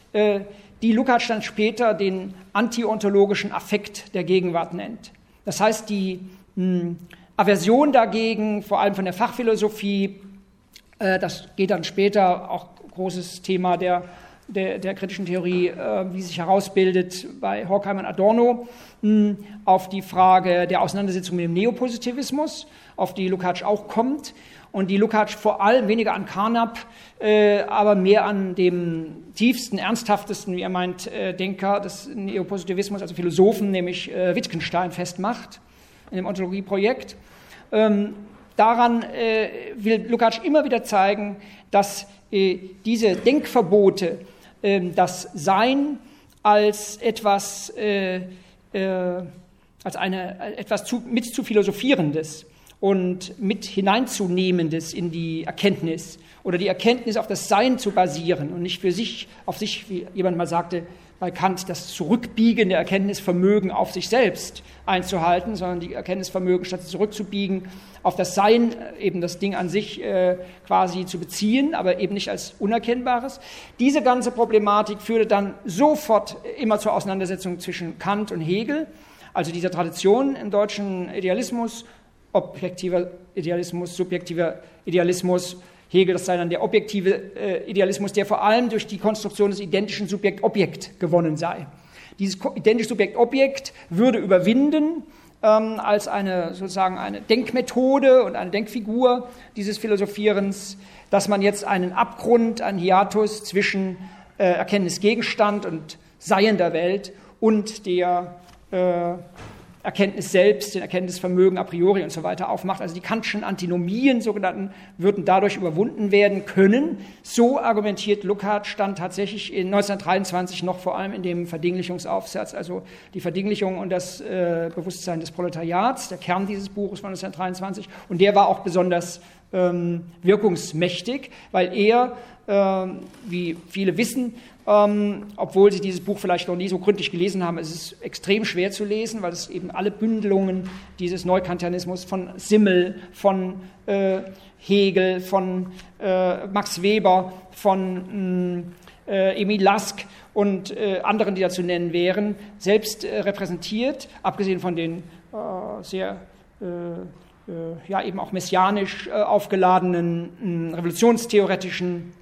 die Lukács dann später den antiontologischen Affekt der Gegenwart nennt. Das heißt, die mh, Aversion dagegen, vor allem von der Fachphilosophie, äh, das geht dann später, auch großes Thema der, der, der kritischen Theorie, äh, wie sich herausbildet bei Horkheimer und Adorno, mh, auf die Frage der Auseinandersetzung mit dem Neopositivismus, auf die Lukács auch kommt. Und die Lukács vor allem weniger an Carnap, äh, aber mehr an dem tiefsten, ernsthaftesten, wie er meint, äh, Denker des Neopositivismus, also Philosophen, nämlich äh, Wittgenstein, festmacht in dem Ontologieprojekt. Ähm, daran äh, will Lukács immer wieder zeigen, dass äh, diese Denkverbote, äh, das Sein als etwas, äh, äh, als eine, etwas zu, mit zu Philosophierendes und mit hineinzunehmendes in die Erkenntnis oder die Erkenntnis auf das Sein zu basieren und nicht für sich, auf sich, wie jemand mal sagte bei Kant, das Zurückbiegen der Erkenntnisvermögen auf sich selbst einzuhalten, sondern die Erkenntnisvermögen statt zurückzubiegen auf das Sein, eben das Ding an sich äh, quasi zu beziehen, aber eben nicht als Unerkennbares. Diese ganze Problematik führte dann sofort immer zur Auseinandersetzung zwischen Kant und Hegel, also dieser Tradition im deutschen Idealismus, objektiver Idealismus, subjektiver Idealismus, Hegel, das sei dann der objektive äh, Idealismus, der vor allem durch die Konstruktion des identischen Subjekt-Objekt gewonnen sei. Dieses identische Subjekt-Objekt würde überwinden ähm, als eine sozusagen eine Denkmethode und eine Denkfigur dieses Philosophierens, dass man jetzt einen Abgrund, einen Hiatus zwischen äh, Erkenntnisgegenstand und Seien der Welt und der äh, Erkenntnis selbst, den Erkenntnisvermögen a priori und so weiter aufmacht. Also die Kantschen Antinomien, sogenannten, würden dadurch überwunden werden können. So argumentiert Lukács dann tatsächlich in neunzehnhundertdreiundzwanzig noch vor allem in dem Verdinglichungsaufsatz, also die Verdinglichung und das äh, Bewusstsein des Proletariats, der Kern dieses Buches von neunzehnhundertdreiundzwanzig. Und der war auch besonders ähm, wirkungsmächtig, weil er, ähm, wie viele wissen, Ähm, obwohl Sie dieses Buch vielleicht noch nie so gründlich gelesen haben, ist es extrem schwer zu lesen, weil es eben alle Bündelungen dieses Neukantianismus von Simmel, von äh, Hegel, von äh, Max Weber, von äh, Emil Lask und äh, anderen, die da zu nennen wären, selbst äh, repräsentiert, abgesehen von den äh, sehr äh, äh, ja eben auch messianisch äh, aufgeladenen äh, revolutionstheoretischen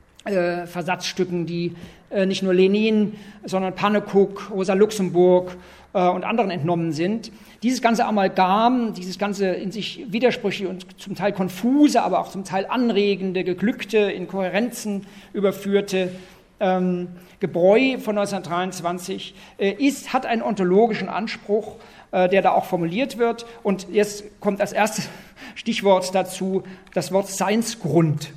äh, Versatzstücken, die äh, nicht nur Lenin, sondern Pannekoek, Rosa Luxemburg äh, und anderen entnommen sind. Dieses ganze Amalgam, dieses ganze in sich widersprüchliche und zum Teil konfuse, aber auch zum Teil anregende, geglückte, in Kohärenzen überführte ähm, Gebräu von neunzehnhundertdreiundzwanzig äh, ist, hat einen ontologischen Anspruch, äh, der da auch formuliert wird. Und jetzt kommt als erstes Stichwort dazu das Wort Seinsgrund.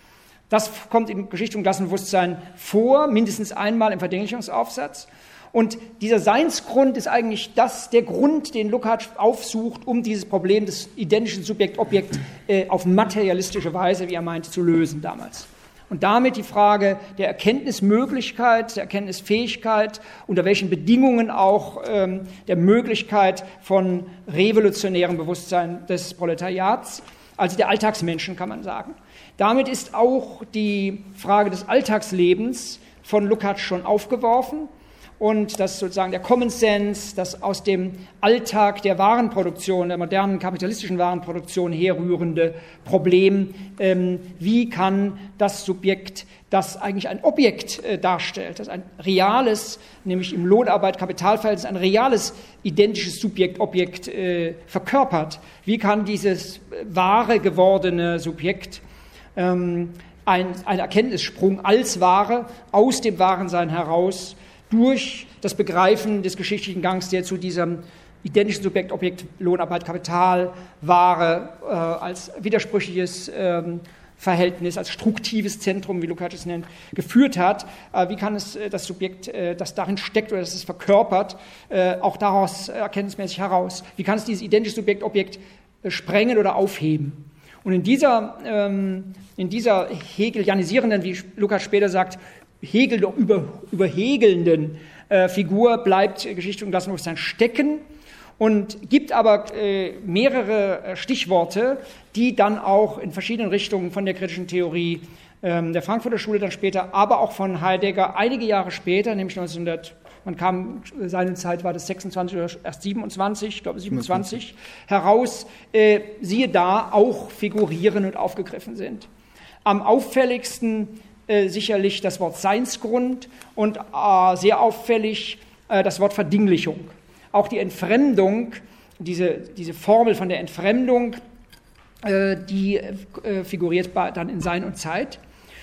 Das kommt in Geschichte und Klassenbewusstsein vor, mindestens einmal im Verdinglichungsaufsatz. Und dieser Seinsgrund ist eigentlich das, der Grund, den Lukács aufsucht, um dieses Problem des identischen Subjekt-Objekt äh, auf materialistische Weise, wie er meint, zu lösen damals. Und damit die Frage der Erkenntnismöglichkeit, der Erkenntnisfähigkeit, unter welchen Bedingungen auch ähm, der Möglichkeit von revolutionärem Bewusstsein des Proletariats, also der Alltagsmenschen, kann man sagen. Damit ist auch die Frage des Alltagslebens von Lukács schon aufgeworfen. Und das sozusagen der Common Sense, das aus dem Alltag der Warenproduktion, der modernen kapitalistischen Warenproduktion herrührende Problem, ähm, wie kann das Subjekt, das eigentlich ein Objekt äh, darstellt, das ein reales, nämlich im Lohnarbeit-Kapitalverhältnis ein reales, identisches Subjekt-Objekt äh, verkörpert, wie kann dieses wahre gewordene Subjekt ähm, ein, ein Erkenntnissprung als Ware aus dem Warensein heraus durch das Begreifen des geschichtlichen Gangs, der zu diesem identischen Subjekt, Objekt, Lohnarbeit, Kapital, Ware äh, als widersprüchliches ähm, Verhältnis, als struktives Zentrum, wie Lukács es nennt, geführt hat. Äh, wie kann es äh, das Subjekt, äh, das darin steckt oder das es verkörpert, äh, auch daraus äh, erkenntnismäßig heraus? Wie kann es dieses identische Subjekt, Objekt äh, sprengen oder aufheben? Und in dieser, ähm, in dieser hegelianisierenden, wie Lukács später sagt, Hegel über, überhegelnden äh, Figur bleibt äh, Geschichte und Klassenbewusstsein stecken und gibt aber äh, mehrere äh, Stichworte, die dann auch in verschiedenen Richtungen von der kritischen Theorie ähm, der Frankfurter Schule dann später, aber auch von Heidegger einige Jahre später, nämlich neunzehnhundert, man kam, seine Zeit war das sechsundzwanzig oder erst siebenundzwanzig, ich glaube siebenundzwanzig, heraus, äh, siehe da, auch figurieren und aufgegriffen sind. Am auffälligsten Äh, sicherlich das Wort Seinsgrund und äh, sehr auffällig äh, das Wort Verdinglichung. Auch die Entfremdung, diese, diese Formel von der Entfremdung, äh, die äh, figuriert bei, dann in Sein und Zeit.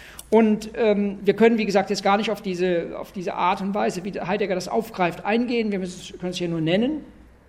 Und ähm, wir können, wie gesagt, jetzt gar nicht auf diese, auf diese Art und Weise, wie Heidegger das aufgreift, eingehen. Wir müssen, können es hier nur nennen.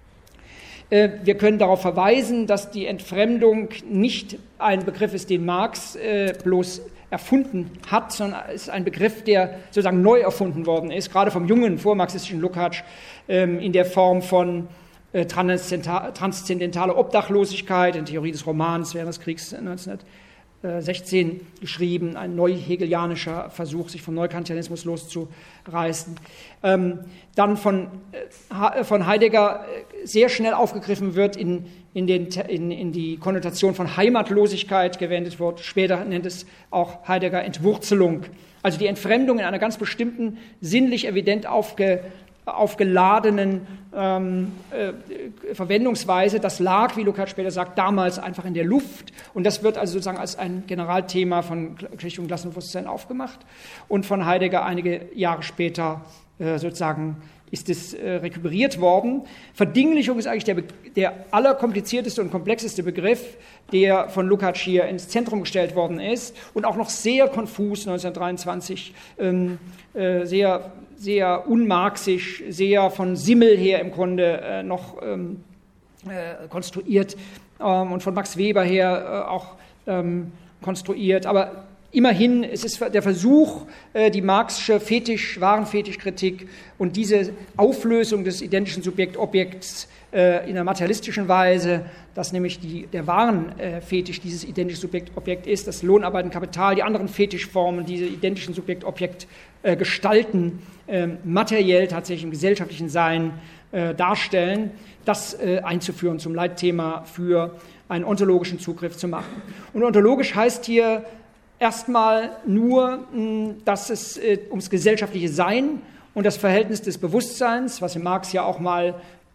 Äh, wir können darauf verweisen, dass die Entfremdung nicht ein Begriff ist, den Marx äh, bloß erfunden hat, sondern es ist ein Begriff, der sozusagen neu erfunden worden ist, gerade vom jungen vormarxistischen Lukács ähm, in der Form von äh, transzendentaler Obdachlosigkeit, in Theorie des Romans während des Kriegs neunzehnhundertsechzehn geschrieben, ein neuhegelianischer Versuch, sich vom Neukantianismus loszureißen. Ähm, dann von, äh, von Heidegger sehr schnell aufgegriffen wird, in, in, den, in, in die Konnotation von Heimatlosigkeit gewendet wird. Später nennt es auch Heidegger Entwurzelung. Also die Entfremdung in einer ganz bestimmten, sinnlich evident aufge, aufgeladenen ähm, äh, Verwendungsweise. Das lag, wie Lukács später sagt, damals einfach in der Luft. Und das wird also sozusagen als ein Generalthema von Geschichte und Klassenbewusstsein aufgemacht. Und von Heidegger einige Jahre später äh, sozusagen ist es äh, rekuperiert worden. Verdinglichung ist eigentlich der, der allerkomplizierteste und komplexeste Begriff, der von Lukács hier ins Zentrum gestellt worden ist und auch noch sehr konfus neunzehnhundertdreiundzwanzig, ähm, äh, sehr, sehr unmarxisch, sehr von Simmel her im Grunde äh, noch ähm, äh, konstruiert ähm, und von Max Weber her äh, auch ähm, konstruiert, aber immerhin, es ist der Versuch, die Marxische Fetisch, Warenfetischkritik und diese Auflösung des identischen Subjekt-Objekts in einer materialistischen Weise, dass nämlich die, der Warenfetisch dieses identische Subjekt-Objekt ist, das Lohnarbeiten, Kapital, die anderen Fetischformen, diese identischen Subjekt-Objekt gestalten, materiell tatsächlich im gesellschaftlichen Sein darstellen, das einzuführen, zum Leitthema für einen ontologischen Zugriff zu machen. Und ontologisch heißt hier erstmal nur, dass es äh, ums gesellschaftliche Sein und das Verhältnis des Bewusstseins, was in Marx ja auch mal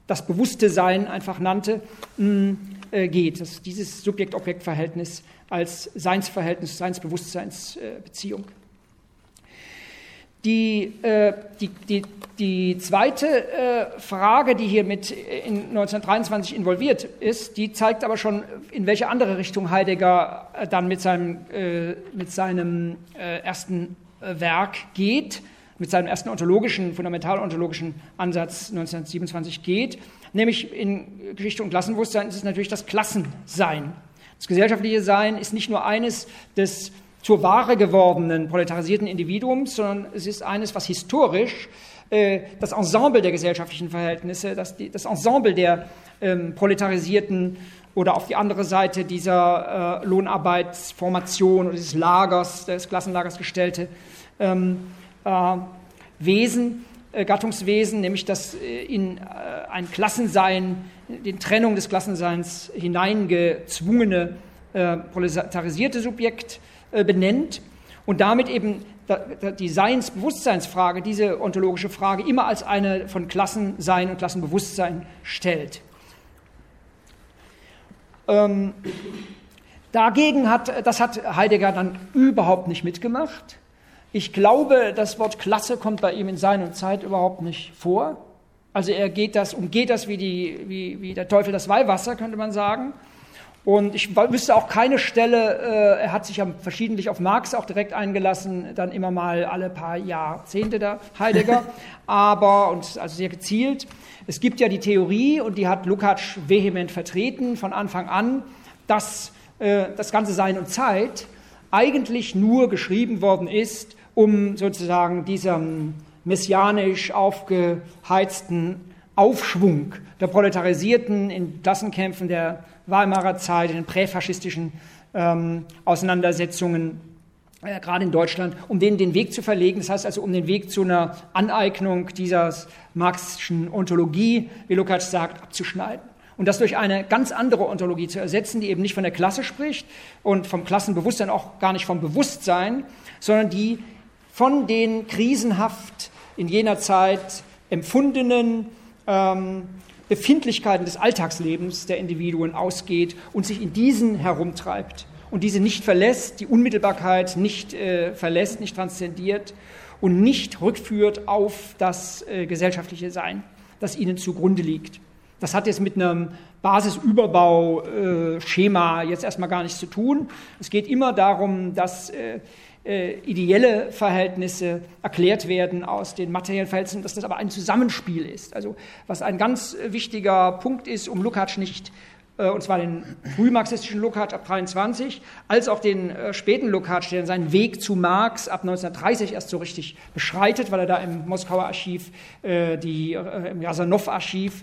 das bewusste Sein einfach nannte, mh, äh, geht. Das, dieses Subjekt-Objekt-Verhältnis als Seinsverhältnis, Seinsbewusstseinsbeziehung. Äh, Die, äh, die, die, die zweite äh, Frage, die hier mit in neunzehnhundertdreiundzwanzig involviert ist, die zeigt aber schon, in welche andere Richtung Heidegger äh, dann mit seinem, äh, mit seinem äh, ersten äh, Werk geht, mit seinem ersten ontologischen, fundamentalontologischen Ansatz neunzehnhundertsiebenundzwanzig geht, nämlich in Geschichte und Klassenbewusstsein ist es natürlich das Klassensein. Das gesellschaftliche Sein ist nicht nur eines des zur Ware gewordenen proletarisierten Individuums, sondern es ist eines, was historisch äh, das Ensemble der gesellschaftlichen Verhältnisse, das, die, das Ensemble der ähm, proletarisierten oder auf die andere Seite dieser äh, Lohnarbeitsformation oder dieses Lagers, des Klassenlagers gestellte ähm, äh, Wesen, äh, Gattungswesen, nämlich das äh, in äh, ein Klassensein, in Trennung des Klassenseins hineingezwungene äh, proletarisierte Subjekt benennt und damit eben die Seinsbewusstseinsfrage, diese ontologische Frage, immer als eine von Klassensein und Klassenbewusstsein stellt. Ähm, dagegen hat, das hat Heidegger dann überhaupt nicht mitgemacht. Ich glaube, das Wort Klasse kommt bei ihm in Sein und Zeit überhaupt nicht vor. Also er geht das, umgeht das wie, die, wie, wie der Teufel das Weihwasser, könnte man sagen. Und ich wüsste auch keine Stelle, äh, er hat sich ja verschiedentlich auf Marx auch direkt eingelassen, dann immer mal alle paar Jahrzehnte der Heidegger, aber, und also sehr gezielt. Es gibt ja die Theorie, und die hat Lukács vehement vertreten von Anfang an, dass äh, das ganze Sein und Zeit eigentlich nur geschrieben worden ist, um sozusagen diesem messianisch aufgeheizten Aufschwung der Proletarisierten in Klassenkämpfen der Weimarer Zeit, in den präfaschistischen ähm, Auseinandersetzungen, äh, gerade in Deutschland, um denen den Weg zu verlegen. Das heißt also, um den Weg zu einer Aneignung dieser marxischen Ontologie, wie Lukács sagt, abzuschneiden. Und das durch eine ganz andere Ontologie zu ersetzen, die eben nicht von der Klasse spricht und vom Klassenbewusstsein, auch gar nicht vom Bewusstsein, sondern die von den krisenhaft in jener Zeit empfundenen ähm, Befindlichkeiten des Alltagslebens der Individuen ausgeht und sich in diesen herumtreibt und diese nicht verlässt, die Unmittelbarkeit nicht äh, verlässt, nicht transzendiert und nicht rückführt auf das äh, gesellschaftliche Sein, das ihnen zugrunde liegt. Das hat jetzt mit einem Basisüberbau-Schema äh, jetzt erstmal gar nichts zu tun. Es geht immer darum, dass äh, äh, ideelle Verhältnisse erklärt werden aus den materiellen Verhältnissen, dass das aber ein Zusammenspiel ist. Also was ein ganz wichtiger Punkt ist, um Lukács nicht, äh, und zwar den frühmarxistischen Lukács ab dreiundzwanzig, als auch den äh, späten Lukács, der seinen Weg zu Marx ab neunzehnhundertdreißig erst so richtig beschreitet, weil er da im Moskauer Archiv, äh, die, äh, im Jasanow-Archiv,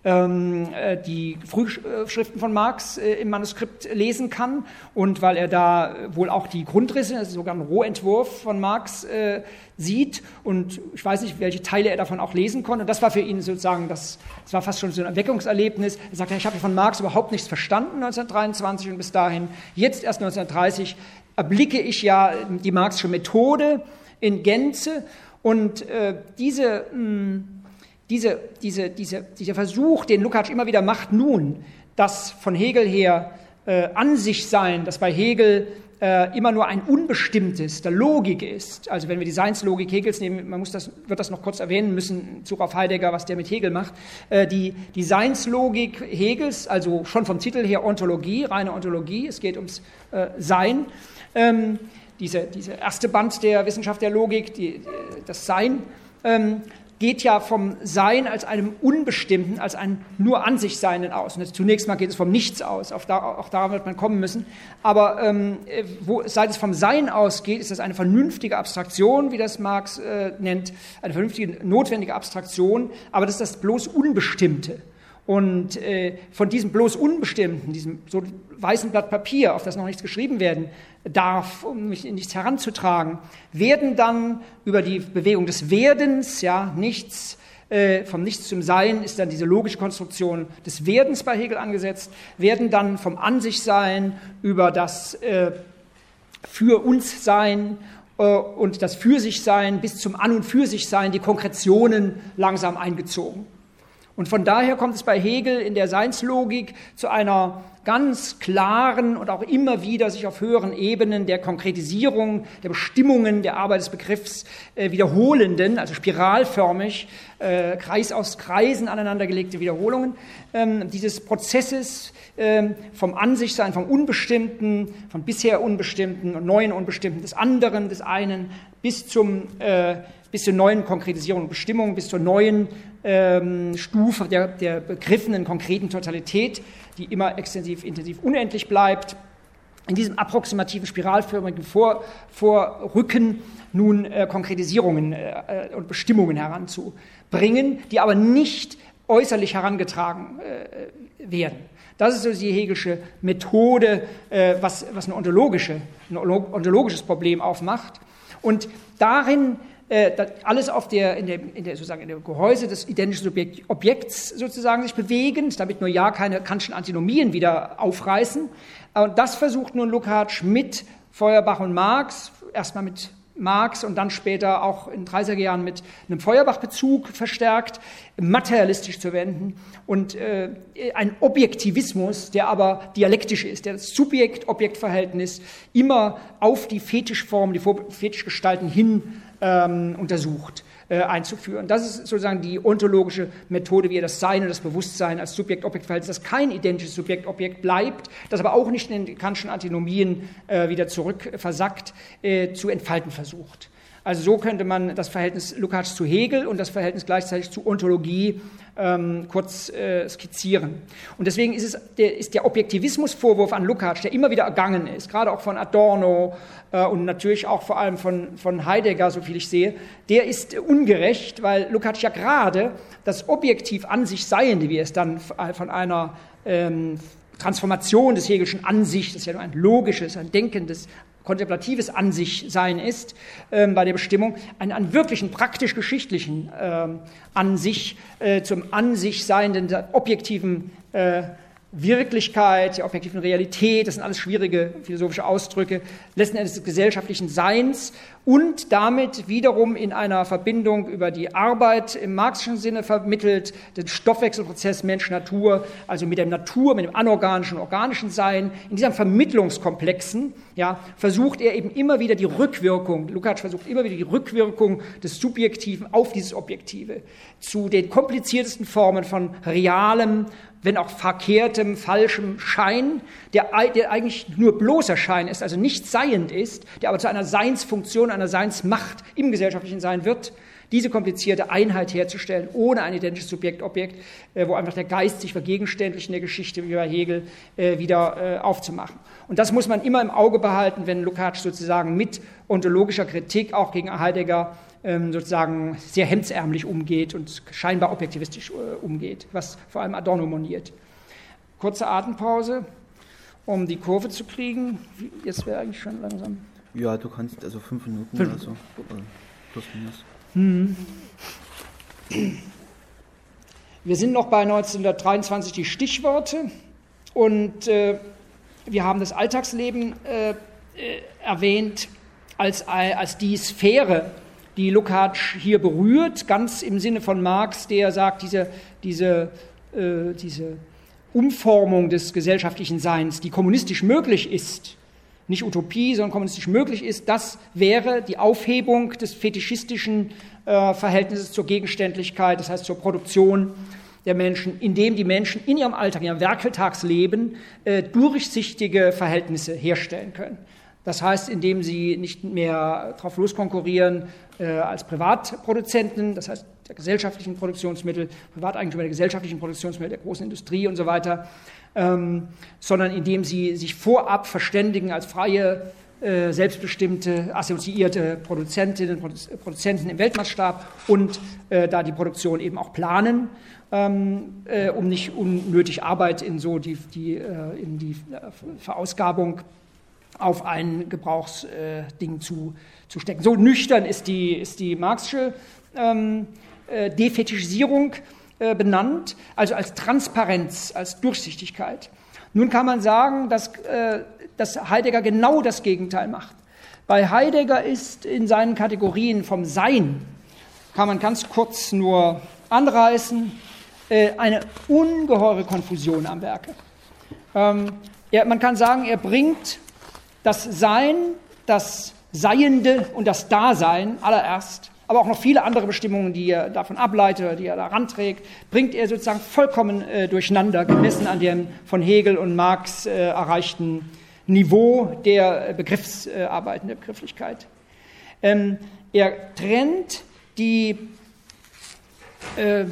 die Frühschriften von Marx im Manuskript lesen kann und weil er da wohl auch die Grundrisse, also sogar einen Rohentwurf von Marx sieht und ich weiß nicht, welche Teile er davon auch lesen konnte. Und das war für ihn sozusagen, das, das war fast schon so ein Erweckungserlebnis. Er sagt, ich habe von Marx überhaupt nichts verstanden neunzehnhundertdreiundzwanzig und bis dahin, jetzt erst neunzehnhundertdreißig, erblicke ich ja die Marxische Methode in Gänze und äh, diese... Mh, Diese, diese, diese, dieser Versuch, den Lukács immer wieder macht, nun, das von Hegel her äh, an sich sein, das bei Hegel äh, immer nur ein unbestimmtes, der Logik ist. Also wenn wir die Seinslogik Hegels nehmen, man muss das, wird das noch kurz erwähnen müssen, in Bezug auf Heidegger, was der mit Hegel macht. Äh, die, die Seinslogik Hegels, also schon vom Titel her Ontologie, reine Ontologie, es geht ums äh, Sein. Ähm, diese, diese erste Band der Wissenschaft der Logik, die, das Sein, ähm, geht ja vom Sein als einem Unbestimmten, als einem nur an sich Seienden aus. Und zunächst mal geht es vom Nichts aus, auch, da, auch darauf wird man kommen müssen. Aber ähm, wo, seit es vom Sein ausgeht, ist das eine vernünftige Abstraktion, wie das Marx äh, nennt, eine vernünftige, notwendige Abstraktion, aber das ist das bloß Unbestimmte. Und äh, von diesem bloß Unbestimmten, diesem so weißen Blatt Papier, auf das noch nichts geschrieben werden darf, um mich in nichts heranzutragen, werden dann über die Bewegung des Werdens, ja, nichts, äh, vom Nichts zum Sein ist dann diese logische Konstruktion des Werdens bei Hegel angesetzt, werden dann vom An-sich-Sein über das äh, Für-uns-Sein äh, und das Für-sich-Sein bis zum An- und Für-sich-Sein die Konkretionen langsam eingezogen. Und von daher kommt es bei Hegel in der Seinslogik zu einer ganz klaren und auch immer wieder sich auf höheren Ebenen der Konkretisierung, der Bestimmungen der Arbeit des Begriffs äh, wiederholenden, also spiralförmig, äh, Kreis aus Kreisen aneinandergelegte Wiederholungen ähm, dieses Prozesses ähm, vom Ansichtsein, vom Unbestimmten, von bisher Unbestimmten und neuen Unbestimmten, des anderen, des einen, bis zum äh, bis zur neuen Konkretisierung und Bestimmung, bis zur neuen ähm, Stufe der, der begriffenen konkreten Totalität, die immer extensiv, intensiv, unendlich bleibt. In diesem approximativen, spiralförmigen Vor, Vorrücken nun äh, Konkretisierungen äh, und Bestimmungen heranzubringen, die aber nicht äußerlich herangetragen äh, werden. Das ist so die Hegelische Methode, äh, was, was eine ontologische, ein ontologisches Problem aufmacht. Und darin alles auf der, in der, in der, sozusagen in der Gehäuse des identischen Subjekt, Objekts sozusagen sich bewegend, damit nur ja keine Kantschen Antinomien wieder aufreißen. Und das versucht nun Lukács mit Feuerbach und Marx, erstmal mit Marx und dann später auch in den dreißiger Jahren mit einem Feuerbach-Bezug verstärkt, materialistisch zu wenden und äh, ein Objektivismus, der aber dialektisch ist, der das Subjekt-Objekt-Verhältnis immer auf die Fetischformen, die Fetischgestalten hin ähm, untersucht, äh, einzuführen. Das ist sozusagen die ontologische Methode, wie er das Sein und das Bewusstsein als Subjekt-Objekt-Verhältnis, das kein identisches Subjekt-Objekt bleibt, das aber auch nicht in den Kantschen Antinomien äh, wieder zurück versackt, äh, zu entfalten versucht. Also so könnte man das Verhältnis Lukács zu Hegel und das Verhältnis gleichzeitig zu Ontologie ähm, kurz äh, skizzieren. Und deswegen ist, es, der, ist der Objektivismusvorwurf an Lukács, der immer wieder ergangen ist, gerade auch von Adorno äh, und natürlich auch vor allem von, von Heidegger, so viel ich sehe, der ist ungerecht, weil Lukács ja gerade das objektiv an sich Seiende, wie es dann von einer ähm, Transformation des Hegelschen An-sich, das ist ja nur ein logisches, ein denkendes, kontemplatives An-sich-Sein ist, äh, bei der Bestimmung, einen, einen wirklichen praktisch-geschichtlichen äh, An-sich, äh, zum An-sich-Seienden, der objektiven äh, Wirklichkeit, der objektiven Realität, das sind alles schwierige philosophische Ausdrücke, letzten Endes des gesellschaftlichen Seins und damit wiederum in einer Verbindung über die Arbeit im marxischen Sinne vermittelt, den Stoffwechselprozess Mensch-Natur, also mit der Natur, mit dem anorganischen und organischen Sein. In diesem Vermittlungskomplexen ja, versucht er eben immer wieder die Rückwirkung, Lukács versucht immer wieder die Rückwirkung des Subjektiven auf dieses Objektive zu den kompliziertesten Formen von realem, wenn auch verkehrtem, falschem Schein, der, der eigentlich nur bloßer Schein ist, also nicht seiend ist, der aber zu einer Seinsfunktion, einer Seinsmacht im gesellschaftlichen Sein wird, diese komplizierte Einheit herzustellen, ohne ein identisches Subjekt-Objekt, äh, wo einfach der Geist sich vergegenständlicht in der Geschichte, wie bei Hegel, äh, wieder äh, aufzumachen. Und das muss man immer im Auge behalten, wenn Lukács sozusagen mit ontologischer Kritik auch gegen Heidegger ähm, sozusagen sehr hemdsärmlich umgeht und scheinbar objektivistisch äh, umgeht, was vor allem Adorno moniert. Kurze Atempause, um die Kurve zu kriegen. Jetzt wäre eigentlich schon langsam. Ja, du kannst also fünf Minuten fünf. oder so. Plus minus. Hm. Wir sind noch bei neunzehnhundertdreiundzwanzig die Stichworte und äh, wir haben das Alltagsleben äh, äh, erwähnt als, als die Sphäre, die Lukács hier berührt, ganz im Sinne von Marx, der sagt, diese, diese, äh, diese Umformung des gesellschaftlichen Seins, die kommunistisch möglich ist, nicht Utopie, sondern kommunistisch möglich ist, das wäre die Aufhebung des fetischistischen äh, Verhältnisses zur Gegenständlichkeit, das heißt zur Produktion der Menschen, indem die Menschen in ihrem Alltag, in ihrem Werkeltagsleben äh, durchsichtige Verhältnisse herstellen können. Das heißt, indem sie nicht mehr drauf loskonkurrieren äh, als Privatproduzenten, das heißt der gesellschaftlichen Produktionsmittel, Privateigentümer der gesellschaftlichen Produktionsmittel, der großen Industrie und so weiter, ähm, sondern indem sie sich vorab verständigen als freie, äh, selbstbestimmte, assoziierte Produzentinnen und Produzenten im Weltmaßstab und äh, da die Produktion eben auch planen, ähm, äh, um nicht unnötig Arbeit in so die, die, äh, in die Verausgabung auf ein Gebrauchsding äh, zu, zu stecken. So nüchtern ist die, ist die marxische ähm, äh, Defetischisierung äh, benannt, also als Transparenz, als Durchsichtigkeit. Nun kann man sagen, dass, äh, dass Heidegger genau das Gegenteil macht. Bei Heidegger ist in seinen Kategorien vom Sein, kann man ganz kurz nur anreißen, äh, eine ungeheure Konfusion am Werke. Ähm, er, man kann sagen, er bringt das Sein, das Seiende und das Dasein allererst, aber auch noch viele andere Bestimmungen, die er davon ableitet oder die er da ranträgt, bringt er sozusagen vollkommen äh, durcheinander, gemessen an dem von Hegel und Marx äh, erreichten Niveau der Begriffsarbeiten, der Begrifflichkeit. Ähm, er trennt die äh,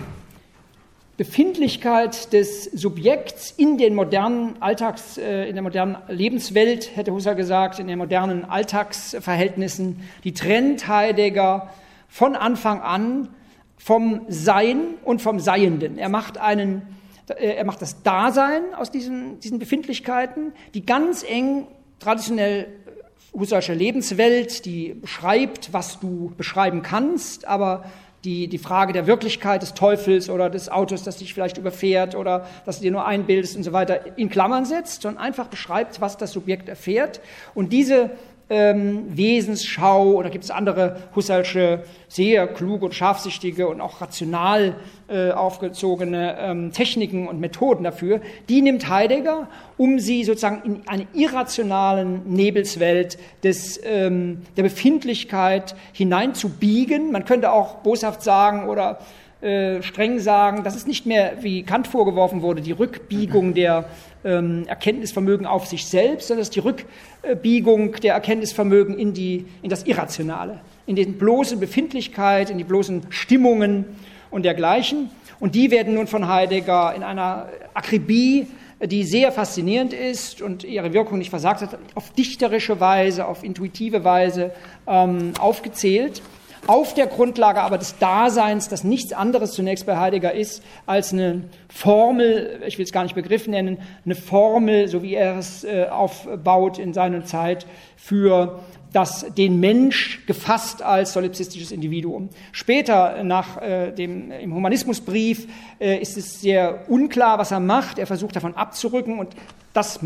Befindlichkeit des Subjekts in den modernen Alltags, äh, in der modernen Lebenswelt, hätte Husserl gesagt, in den modernen Alltagsverhältnissen, die trennt Heidegger von Anfang an vom Sein und vom Seienden. Er macht einen Er macht das Dasein aus diesen, diesen Befindlichkeiten, die ganz eng traditionell Husserlsche Lebenswelt, die beschreibt, was du beschreiben kannst, aber die, die Frage der Wirklichkeit des Teufels oder des Autos, das dich vielleicht überfährt oder das du dir nur einbildest und so weiter, in Klammern setzt und einfach beschreibt, was das Subjekt erfährt. Und diese Ähm, Wesensschau, oder gibt es andere Husserlsche, sehr kluge und scharfsichtige und auch rational äh, aufgezogene ähm, Techniken und Methoden dafür, die nimmt Heidegger, um sie sozusagen in eine irrationalen Nebelswelt des, ähm, der Befindlichkeit hineinzubiegen. Man könnte auch boshaft sagen oder äh, streng sagen, das ist nicht mehr, wie Kant vorgeworfen wurde, die Rückbiegung der ähm, Erkenntnisvermögen auf sich selbst, sondern das ist die Rückbiegung der Erkenntnisvermögen in, die, in das Irrationale, in die bloße Befindlichkeit, in die bloßen Stimmungen und dergleichen. Und die werden nun von Heidegger in einer Akribie, die sehr faszinierend ist und ihre Wirkung nicht versagt hat, auf dichterische Weise, auf intuitive Weise ähm, aufgezählt. Auf der Grundlage aber des Daseins, das nichts anderes zunächst bei Heidegger ist, als eine Formel, ich will es gar nicht Begriff nennen, eine Formel, so wie er es äh, aufbaut in seiner Zeit, für das, den Mensch gefasst als solipsistisches Individuum. Später, nach äh, dem, im Humanismusbrief, äh, ist es sehr unklar, was er macht. Er versucht davon abzurücken und das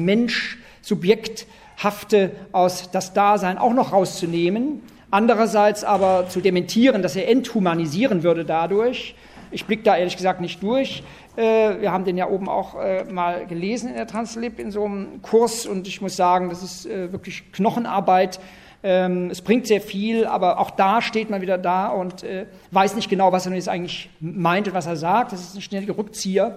Mensch-Subjekthafte aus das Dasein auch noch rauszunehmen. Andererseits aber zu dementieren, dass er enthumanisieren würde dadurch. Ich blicke da ehrlich gesagt nicht durch. Wir haben den ja oben auch mal gelesen in der Translib in so einem Kurs und ich muss sagen, das ist wirklich Knochenarbeit. Es bringt sehr viel, aber auch da steht man wieder da und weiß nicht genau, was er jetzt eigentlich meint und was er sagt. Das ist ein ständiger Rückzieher,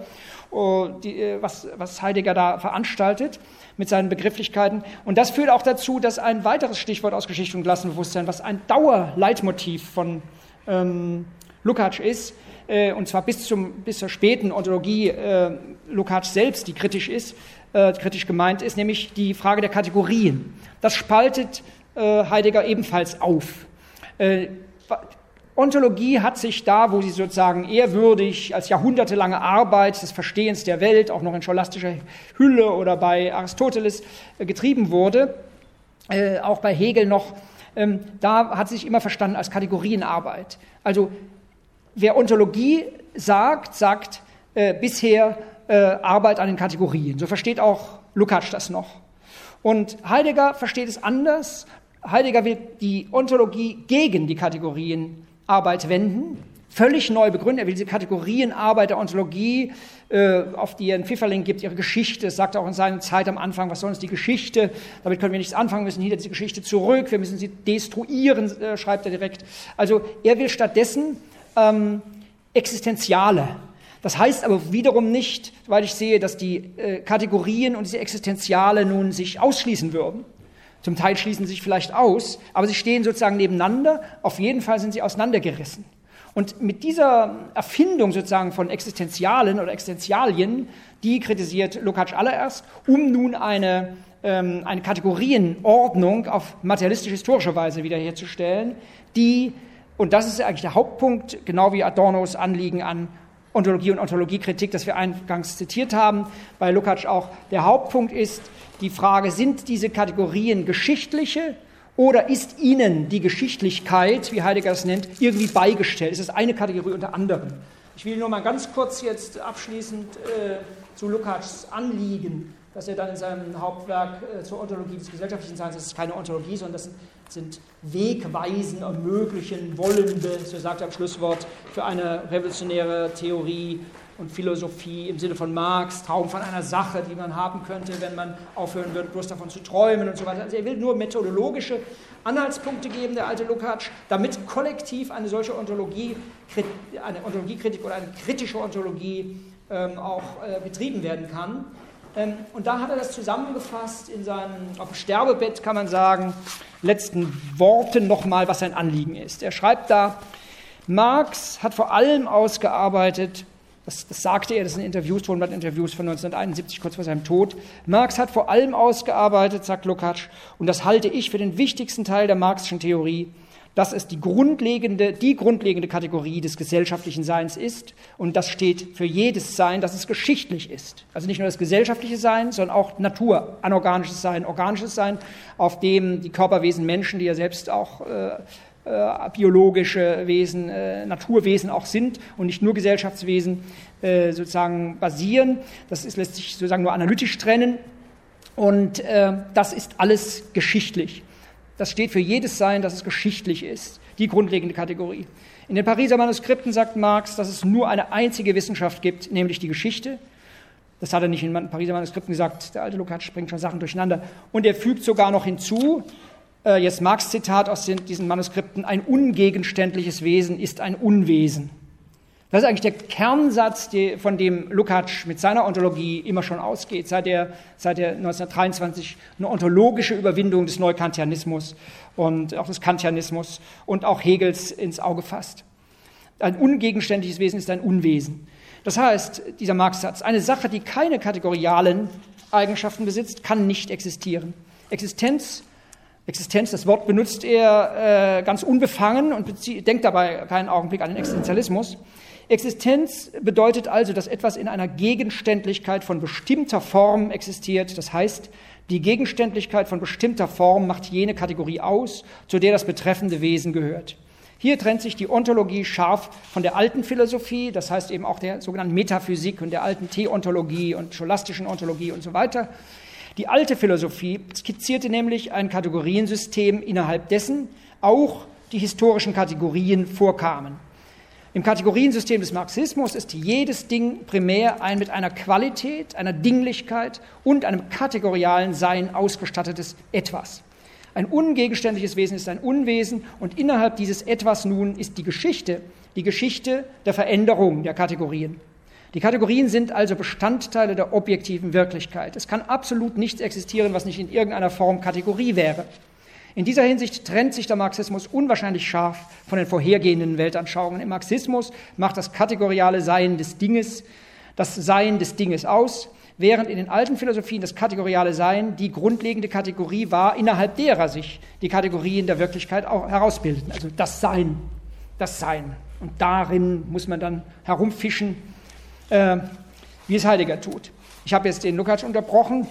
was, was Heidegger da veranstaltet mit seinen Begrifflichkeiten. Und das führt auch dazu, dass ein weiteres Stichwort aus Geschichte und Klassenbewusstsein, was ein Dauerleitmotiv von ähm, Lukács ist, äh, und zwar bis, zum, bis zur späten Ontologie äh, Lukács selbst, die kritisch ist, äh, kritisch gemeint ist, nämlich die Frage der Kategorien. Das spaltet äh, Heidegger ebenfalls auf. Äh, Ontologie hat sich da, wo sie sozusagen ehrwürdig als jahrhundertelange Arbeit des Verstehens der Welt, auch noch in scholastischer Hülle oder bei Aristoteles äh, getrieben wurde, äh, auch bei Hegel noch, ähm, da hat sie sich immer verstanden als Kategorienarbeit. Also wer Ontologie sagt, sagt äh, bisher äh, Arbeit an den Kategorien. So versteht auch Lukács das noch. Und Heidegger versteht es anders. Heidegger will die Ontologie gegen die Kategorien Arbeit wenden, völlig neu begründen. Er will diese Kategorienarbeit der Ontologie, äh, auf die er einen Pfifferling gibt, ihre Geschichte. Das sagt er auch in seiner Zeit am Anfang, was soll uns die Geschichte? Damit können wir nichts anfangen, wir müssen hinter diese Geschichte zurück, wir müssen sie destruieren, äh, schreibt er direkt. Also er will stattdessen ähm, Existenziale. Das heißt aber wiederum nicht, weil ich sehe, dass die äh, Kategorien und diese Existenziale nun sich ausschließen würden. Zum Teil schließen sie sich vielleicht aus, aber sie stehen sozusagen nebeneinander. Auf jeden Fall sind sie auseinandergerissen. Und mit dieser Erfindung sozusagen von Existenzialen oder Existenzialien, die kritisiert Lukács allererst, um nun eine, ähm, eine Kategorienordnung auf materialistisch-historische Weise wiederherzustellen, die, und das ist eigentlich der Hauptpunkt, genau wie Adornos Anliegen an Ontologie und Ontologiekritik, das wir eingangs zitiert haben, bei Lukács auch, der Hauptpunkt ist die Frage, sind diese Kategorien geschichtliche oder ist ihnen die Geschichtlichkeit, wie Heidegger es nennt, irgendwie beigestellt? Ist es eine Kategorie unter anderem? Ich will nur mal ganz kurz jetzt abschließend äh, zu Lukács Anliegen, dass er dann in seinem Hauptwerk äh, zur Ontologie des gesellschaftlichen Seins, das ist keine Ontologie, sondern das sind, sind Wegweisen, ermöglichen, wollende, so sagt er am Schlusswort, für eine revolutionäre Theorie und Philosophie im Sinne von Marx, Traum von einer Sache, die man haben könnte, wenn man aufhören würde, bloß davon zu träumen und so weiter. Also er will nur methodologische Anhaltspunkte geben, der alte Lukács, damit kollektiv eine solche Ontologie, eine Ontologiekritik oder eine kritische Ontologie ähm, auch äh, betrieben werden kann. Ähm, und da hat er das zusammengefasst in seinen, auf dem Sterbebett kann man sagen, letzten Worten nochmal, was sein Anliegen ist. Er schreibt da, Marx hat vor allem ausgearbeitet, das, das sagte er, das sind Interviews, zweihundert-Interviews von neunzehnhunderteinundsiebzig, kurz vor seinem Tod. Marx hat vor allem ausgearbeitet, sagt Lukács, und das halte ich für den wichtigsten Teil der marxischen Theorie, dass es die grundlegende, die grundlegende Kategorie des gesellschaftlichen Seins ist. Und das steht für jedes Sein, dass es geschichtlich ist. Also nicht nur das gesellschaftliche Sein, sondern auch Natur, anorganisches Sein, organisches Sein, auf dem die Körperwesen Menschen, die ja selbst auch äh, Äh, biologische Wesen, äh, Naturwesen auch sind und nicht nur Gesellschaftswesen äh, sozusagen basieren. Das ist, lässt sich sozusagen nur analytisch trennen und äh, das ist alles geschichtlich. Das steht für jedes Sein, dass es geschichtlich ist, die grundlegende Kategorie. In den Pariser Manuskripten sagt Marx, dass es nur eine einzige Wissenschaft gibt, nämlich die Geschichte. Das hat er nicht in den Pariser Manuskripten gesagt, der alte Lukács bringt schon Sachen durcheinander. Und er fügt sogar noch hinzu, jetzt Marx Zitat aus den, diesen Manuskripten, ein ungegenständliches Wesen ist ein Unwesen. Das ist eigentlich der Kernsatz, die, von dem Lukács mit seiner Ontologie immer schon ausgeht, seit er, seit er neunzehnhundertdreiundzwanzig eine ontologische Überwindung des Neukantianismus und auch des Kantianismus und auch Hegels ins Auge fasst. Ein ungegenständliches Wesen ist ein Unwesen. Das heißt, dieser Marx-Satz, eine Sache, die keine kategorialen Eigenschaften besitzt, kann nicht existieren. Existenz Existenz, das Wort benutzt er äh, ganz unbefangen und bezie- denkt dabei keinen Augenblick an den Existenzialismus. Existenz bedeutet also, dass etwas in einer Gegenständlichkeit von bestimmter Form existiert. Das heißt, die Gegenständlichkeit von bestimmter Form macht jene Kategorie aus, zu der das betreffende Wesen gehört. Hier trennt sich die Ontologie scharf von der alten Philosophie, das heißt eben auch der sogenannten Metaphysik und der alten Theontologie und scholastischen Ontologie und so weiter. Die alte Philosophie skizzierte nämlich ein Kategoriensystem, innerhalb dessen auch die historischen Kategorien vorkamen. Im Kategoriensystem des Marxismus ist jedes Ding primär ein mit einer Qualität, einer Dinglichkeit und einem kategorialen Sein ausgestattetes Etwas. Ein ungegenständliches Wesen ist ein Unwesen und innerhalb dieses Etwas nun ist die Geschichte, die Geschichte der Veränderung der Kategorien. Die Kategorien sind also Bestandteile der objektiven Wirklichkeit. Es kann absolut nichts existieren, was nicht in irgendeiner Form Kategorie wäre. In dieser Hinsicht trennt sich der Marxismus unwahrscheinlich scharf von den vorhergehenden Weltanschauungen. Im Marxismus macht das kategoriale Sein des Dinges das Sein des Dinges aus, während in den alten Philosophien das kategoriale Sein die grundlegende Kategorie war, innerhalb derer sich die Kategorien der Wirklichkeit auch herausbildeten. Also das Sein, das Sein. Und darin muss man dann herumfischen, Äh, wie es Heidegger tut. Ich habe jetzt den Lukács unterbrochen.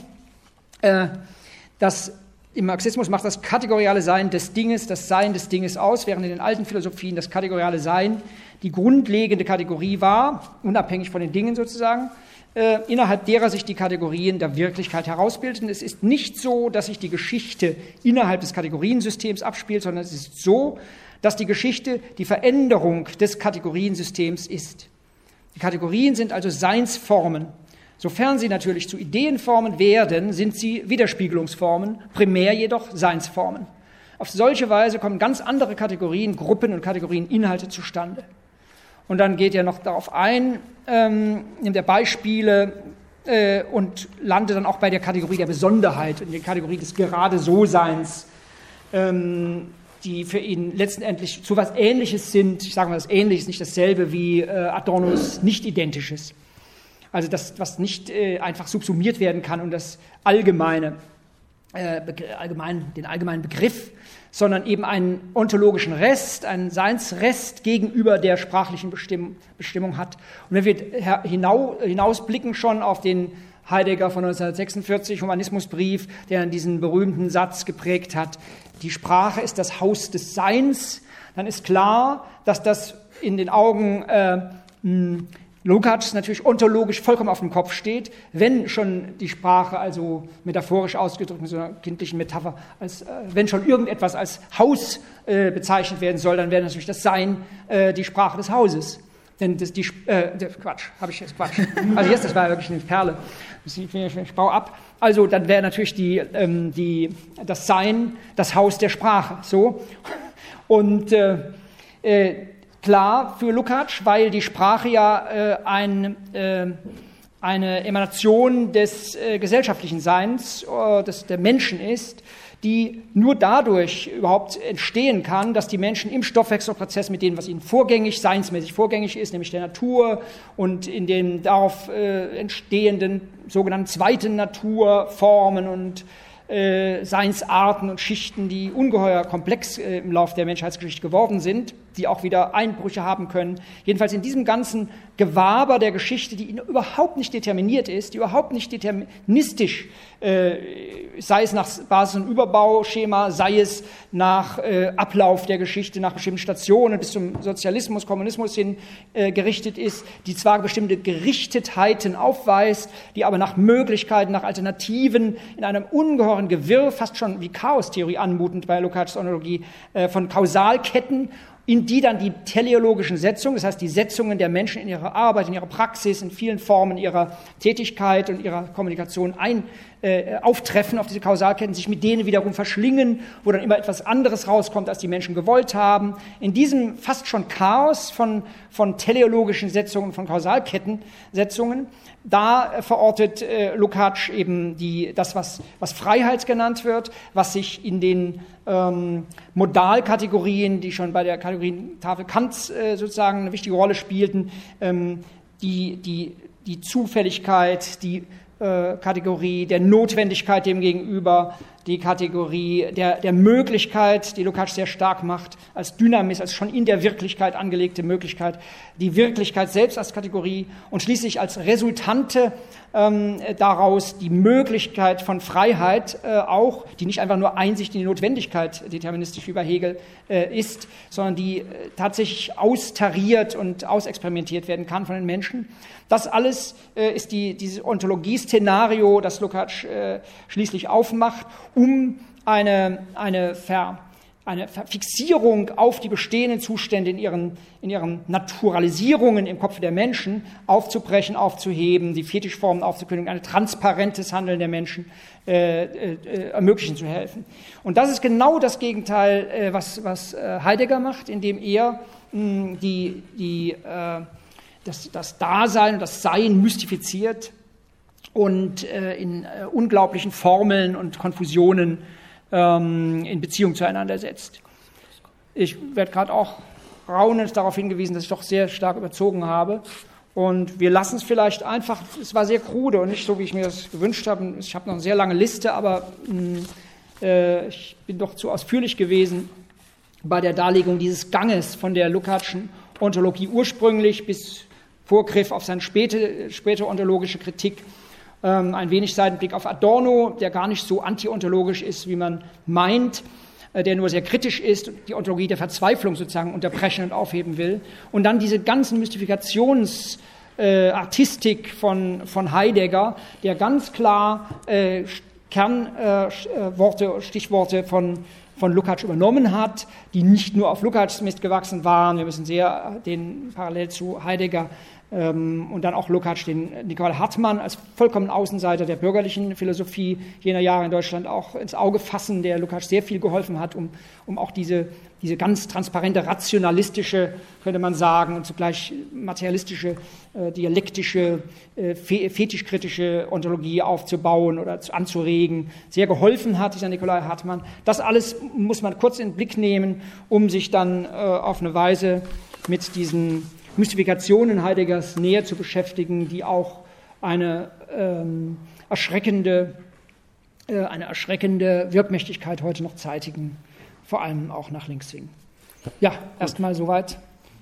Äh, das, Im Marxismus macht das kategoriale Sein des Dinges das Sein des Dinges aus, während in den alten Philosophien das kategoriale Sein die grundlegende Kategorie war, unabhängig von den Dingen sozusagen, äh, innerhalb derer sich die Kategorien der Wirklichkeit herausbildeten. Es ist nicht so, dass sich die Geschichte innerhalb des Kategoriensystems abspielt, sondern es ist so, dass die Geschichte die Veränderung des Kategoriensystems ist. Die Kategorien sind also Seinsformen. Sofern sie natürlich zu Ideenformen werden, sind sie Widerspiegelungsformen, primär jedoch Seinsformen. Auf solche Weise kommen ganz andere Kategorien, Gruppen und Kategorieninhalte zustande. Und dann geht er noch darauf ein, ähm, nimmt er Beispiele äh, und landet dann auch bei der Kategorie der Besonderheit, in der Kategorie des Gerade-So-Seins, ähm, die für ihn letztendlich zu was Ähnliches sind, ich sage mal das Ähnliches, nicht dasselbe wie äh, Adornos Nicht-Identisches. Also das, was nicht äh, einfach subsumiert werden kann und das allgemeine, äh, allgemein, den allgemeinen Begriff, sondern eben einen ontologischen Rest, einen Seinsrest gegenüber der sprachlichen Bestimm- Bestimmung hat. Und wenn wir hinau, hinausblicken schon auf den Heidegger von neunzehnhundertsechsundvierzig, Humanismusbrief, der dann diesen berühmten Satz geprägt hat, die Sprache ist das Haus des Seins, dann ist klar, dass das in den Augen äh, Lukács natürlich ontologisch vollkommen auf dem Kopf steht, wenn schon die Sprache, also metaphorisch ausgedrückt mit so einer kindlichen Metapher, als, äh, wenn schon irgendetwas als Haus äh, bezeichnet werden soll, dann wäre natürlich das Sein äh, die Sprache des Hauses. Denn das, die, äh, Quatsch, habe ich jetzt Quatsch. Also jetzt, das war wirklich eine Perle. Ich, ich baue ab. Also dann wäre natürlich die, ähm, die, das Sein das Haus der Sprache. So. Und äh, äh, klar für Lukács, weil die Sprache ja äh, ein, äh, eine Emanation des äh, gesellschaftlichen Seins, äh, des, der Menschen ist, die nur dadurch überhaupt entstehen kann, dass die Menschen im Stoffwechselprozess mit dem, was ihnen vorgängig, seinsmäßig vorgängig ist, nämlich der Natur und in den darauf äh, entstehenden sogenannten zweiten Naturformen und äh, Seinsarten und Schichten, die ungeheuer komplex äh, im Lauf der Menschheitsgeschichte geworden sind, die auch wieder Einbrüche haben können. Jedenfalls in diesem ganzen Gewaber der Geschichte, die überhaupt nicht determiniert ist, die überhaupt nicht deterministisch, äh, sei es nach Basis- und Überbauschema, sei es nach äh, Ablauf der Geschichte, nach bestimmten Stationen bis zum Sozialismus, Kommunismus hin äh, gerichtet ist, die zwar bestimmte Gerichtetheiten aufweist, die aber nach Möglichkeiten, nach Alternativen in einem ungeheuren Gewirr, fast schon wie Chaostheorie anmutend bei Lukács' Ontologie, äh, von Kausalketten, in die dann die teleologischen Setzungen, das heißt die Setzungen der Menschen in ihrer Arbeit, in ihrer Praxis, in vielen Formen ihrer Tätigkeit und ihrer Kommunikation ein, äh, auftreffen auf diese Kausalketten, sich mit denen wiederum verschlingen, wo dann immer etwas anderes rauskommt, als die Menschen gewollt haben. In diesem fast schon Chaos von, von teleologischen Setzungen, von Kausalkettensetzungen, da äh, verortet äh, Lukács eben die, das, was, was Freiheit genannt wird, was sich in den ähm, Modalkategorien, die schon bei der Kategorientafel Kants äh, sozusagen eine wichtige Rolle spielten, ähm, die, die, die Zufälligkeit, die äh, Kategorie der Notwendigkeit dem gegenüber, die Kategorie der, der Möglichkeit, die Lukács sehr stark macht, als Dynamis, als schon in der Wirklichkeit angelegte Möglichkeit, die Wirklichkeit selbst als Kategorie und schließlich als Resultante ähm, daraus die Möglichkeit von Freiheit äh, auch, die nicht einfach nur Einsicht in die Notwendigkeit deterministisch wie bei Hegel äh, ist, sondern die äh, tatsächlich austariert und ausexperimentiert werden kann von den Menschen. Das alles äh, ist die, dieses Ontologie-Szenario, das Lukács äh, schließlich aufmacht, um eine, eine, Ver, eine Fixierung auf die bestehenden Zustände in ihren, in ihren Naturalisierungen im Kopf der Menschen aufzubrechen, aufzuheben, die Fetischformen aufzukündigen, ein transparentes Handeln der Menschen äh, äh, ermöglichen zu helfen. Und das ist genau das Gegenteil, äh, was, was äh, Heidegger macht, indem er mh, die, die, äh, das, das Dasein und das Sein mystifiziert und äh, in äh, unglaublichen Formeln und Konfusionen ähm, in Beziehung zueinander setzt. Ich werde gerade auch raunend darauf hingewiesen, dass ich doch sehr stark überzogen habe. Und wir lassen es vielleicht einfach, es war sehr krude und nicht so, wie ich mir das gewünscht habe. Ich habe noch eine sehr lange Liste, aber mh, äh, ich bin doch zu ausführlich gewesen bei der Darlegung dieses Ganges von der Lukácschen Ontologie ursprünglich bis Vorgriff auf seine späte, späte ontologische Kritik. Ein wenig Seitenblick auf Adorno, der gar nicht so antiontologisch ist, wie man meint, der nur sehr kritisch ist, die Ontologie der Verzweiflung sozusagen unterbrechen und aufheben will. Und dann diese ganzen Mystifikationsartistik äh, von, von Heidegger, der ganz klar äh, Kernworte, äh, Stichworte von, von Lukács übernommen hat, die nicht nur auf Lukács Mist gewachsen waren. Wir müssen sehr den parallel zu Heidegger Ähm, und dann auch Lukács, den Nicolai Hartmann als vollkommen Außenseiter der bürgerlichen Philosophie jener Jahre in Deutschland auch ins Auge fassen, der Lukács sehr viel geholfen hat, um, um auch diese, diese ganz transparente, rationalistische, könnte man sagen, und zugleich materialistische, äh, dialektische, äh, fetischkritische Ontologie aufzubauen oder zu, anzuregen, sehr geholfen hat, dieser Nicolai Hartmann. Das alles muss man kurz in den Blick nehmen, um sich dann äh, auf eine Weise mit diesen Mystifikationen Heideggers näher zu beschäftigen, die auch eine ähm, erschreckende, äh, eine erschreckende Wirkmächtigkeit heute noch zeitigen, vor allem auch nach links hin. Ja, erstmal soweit.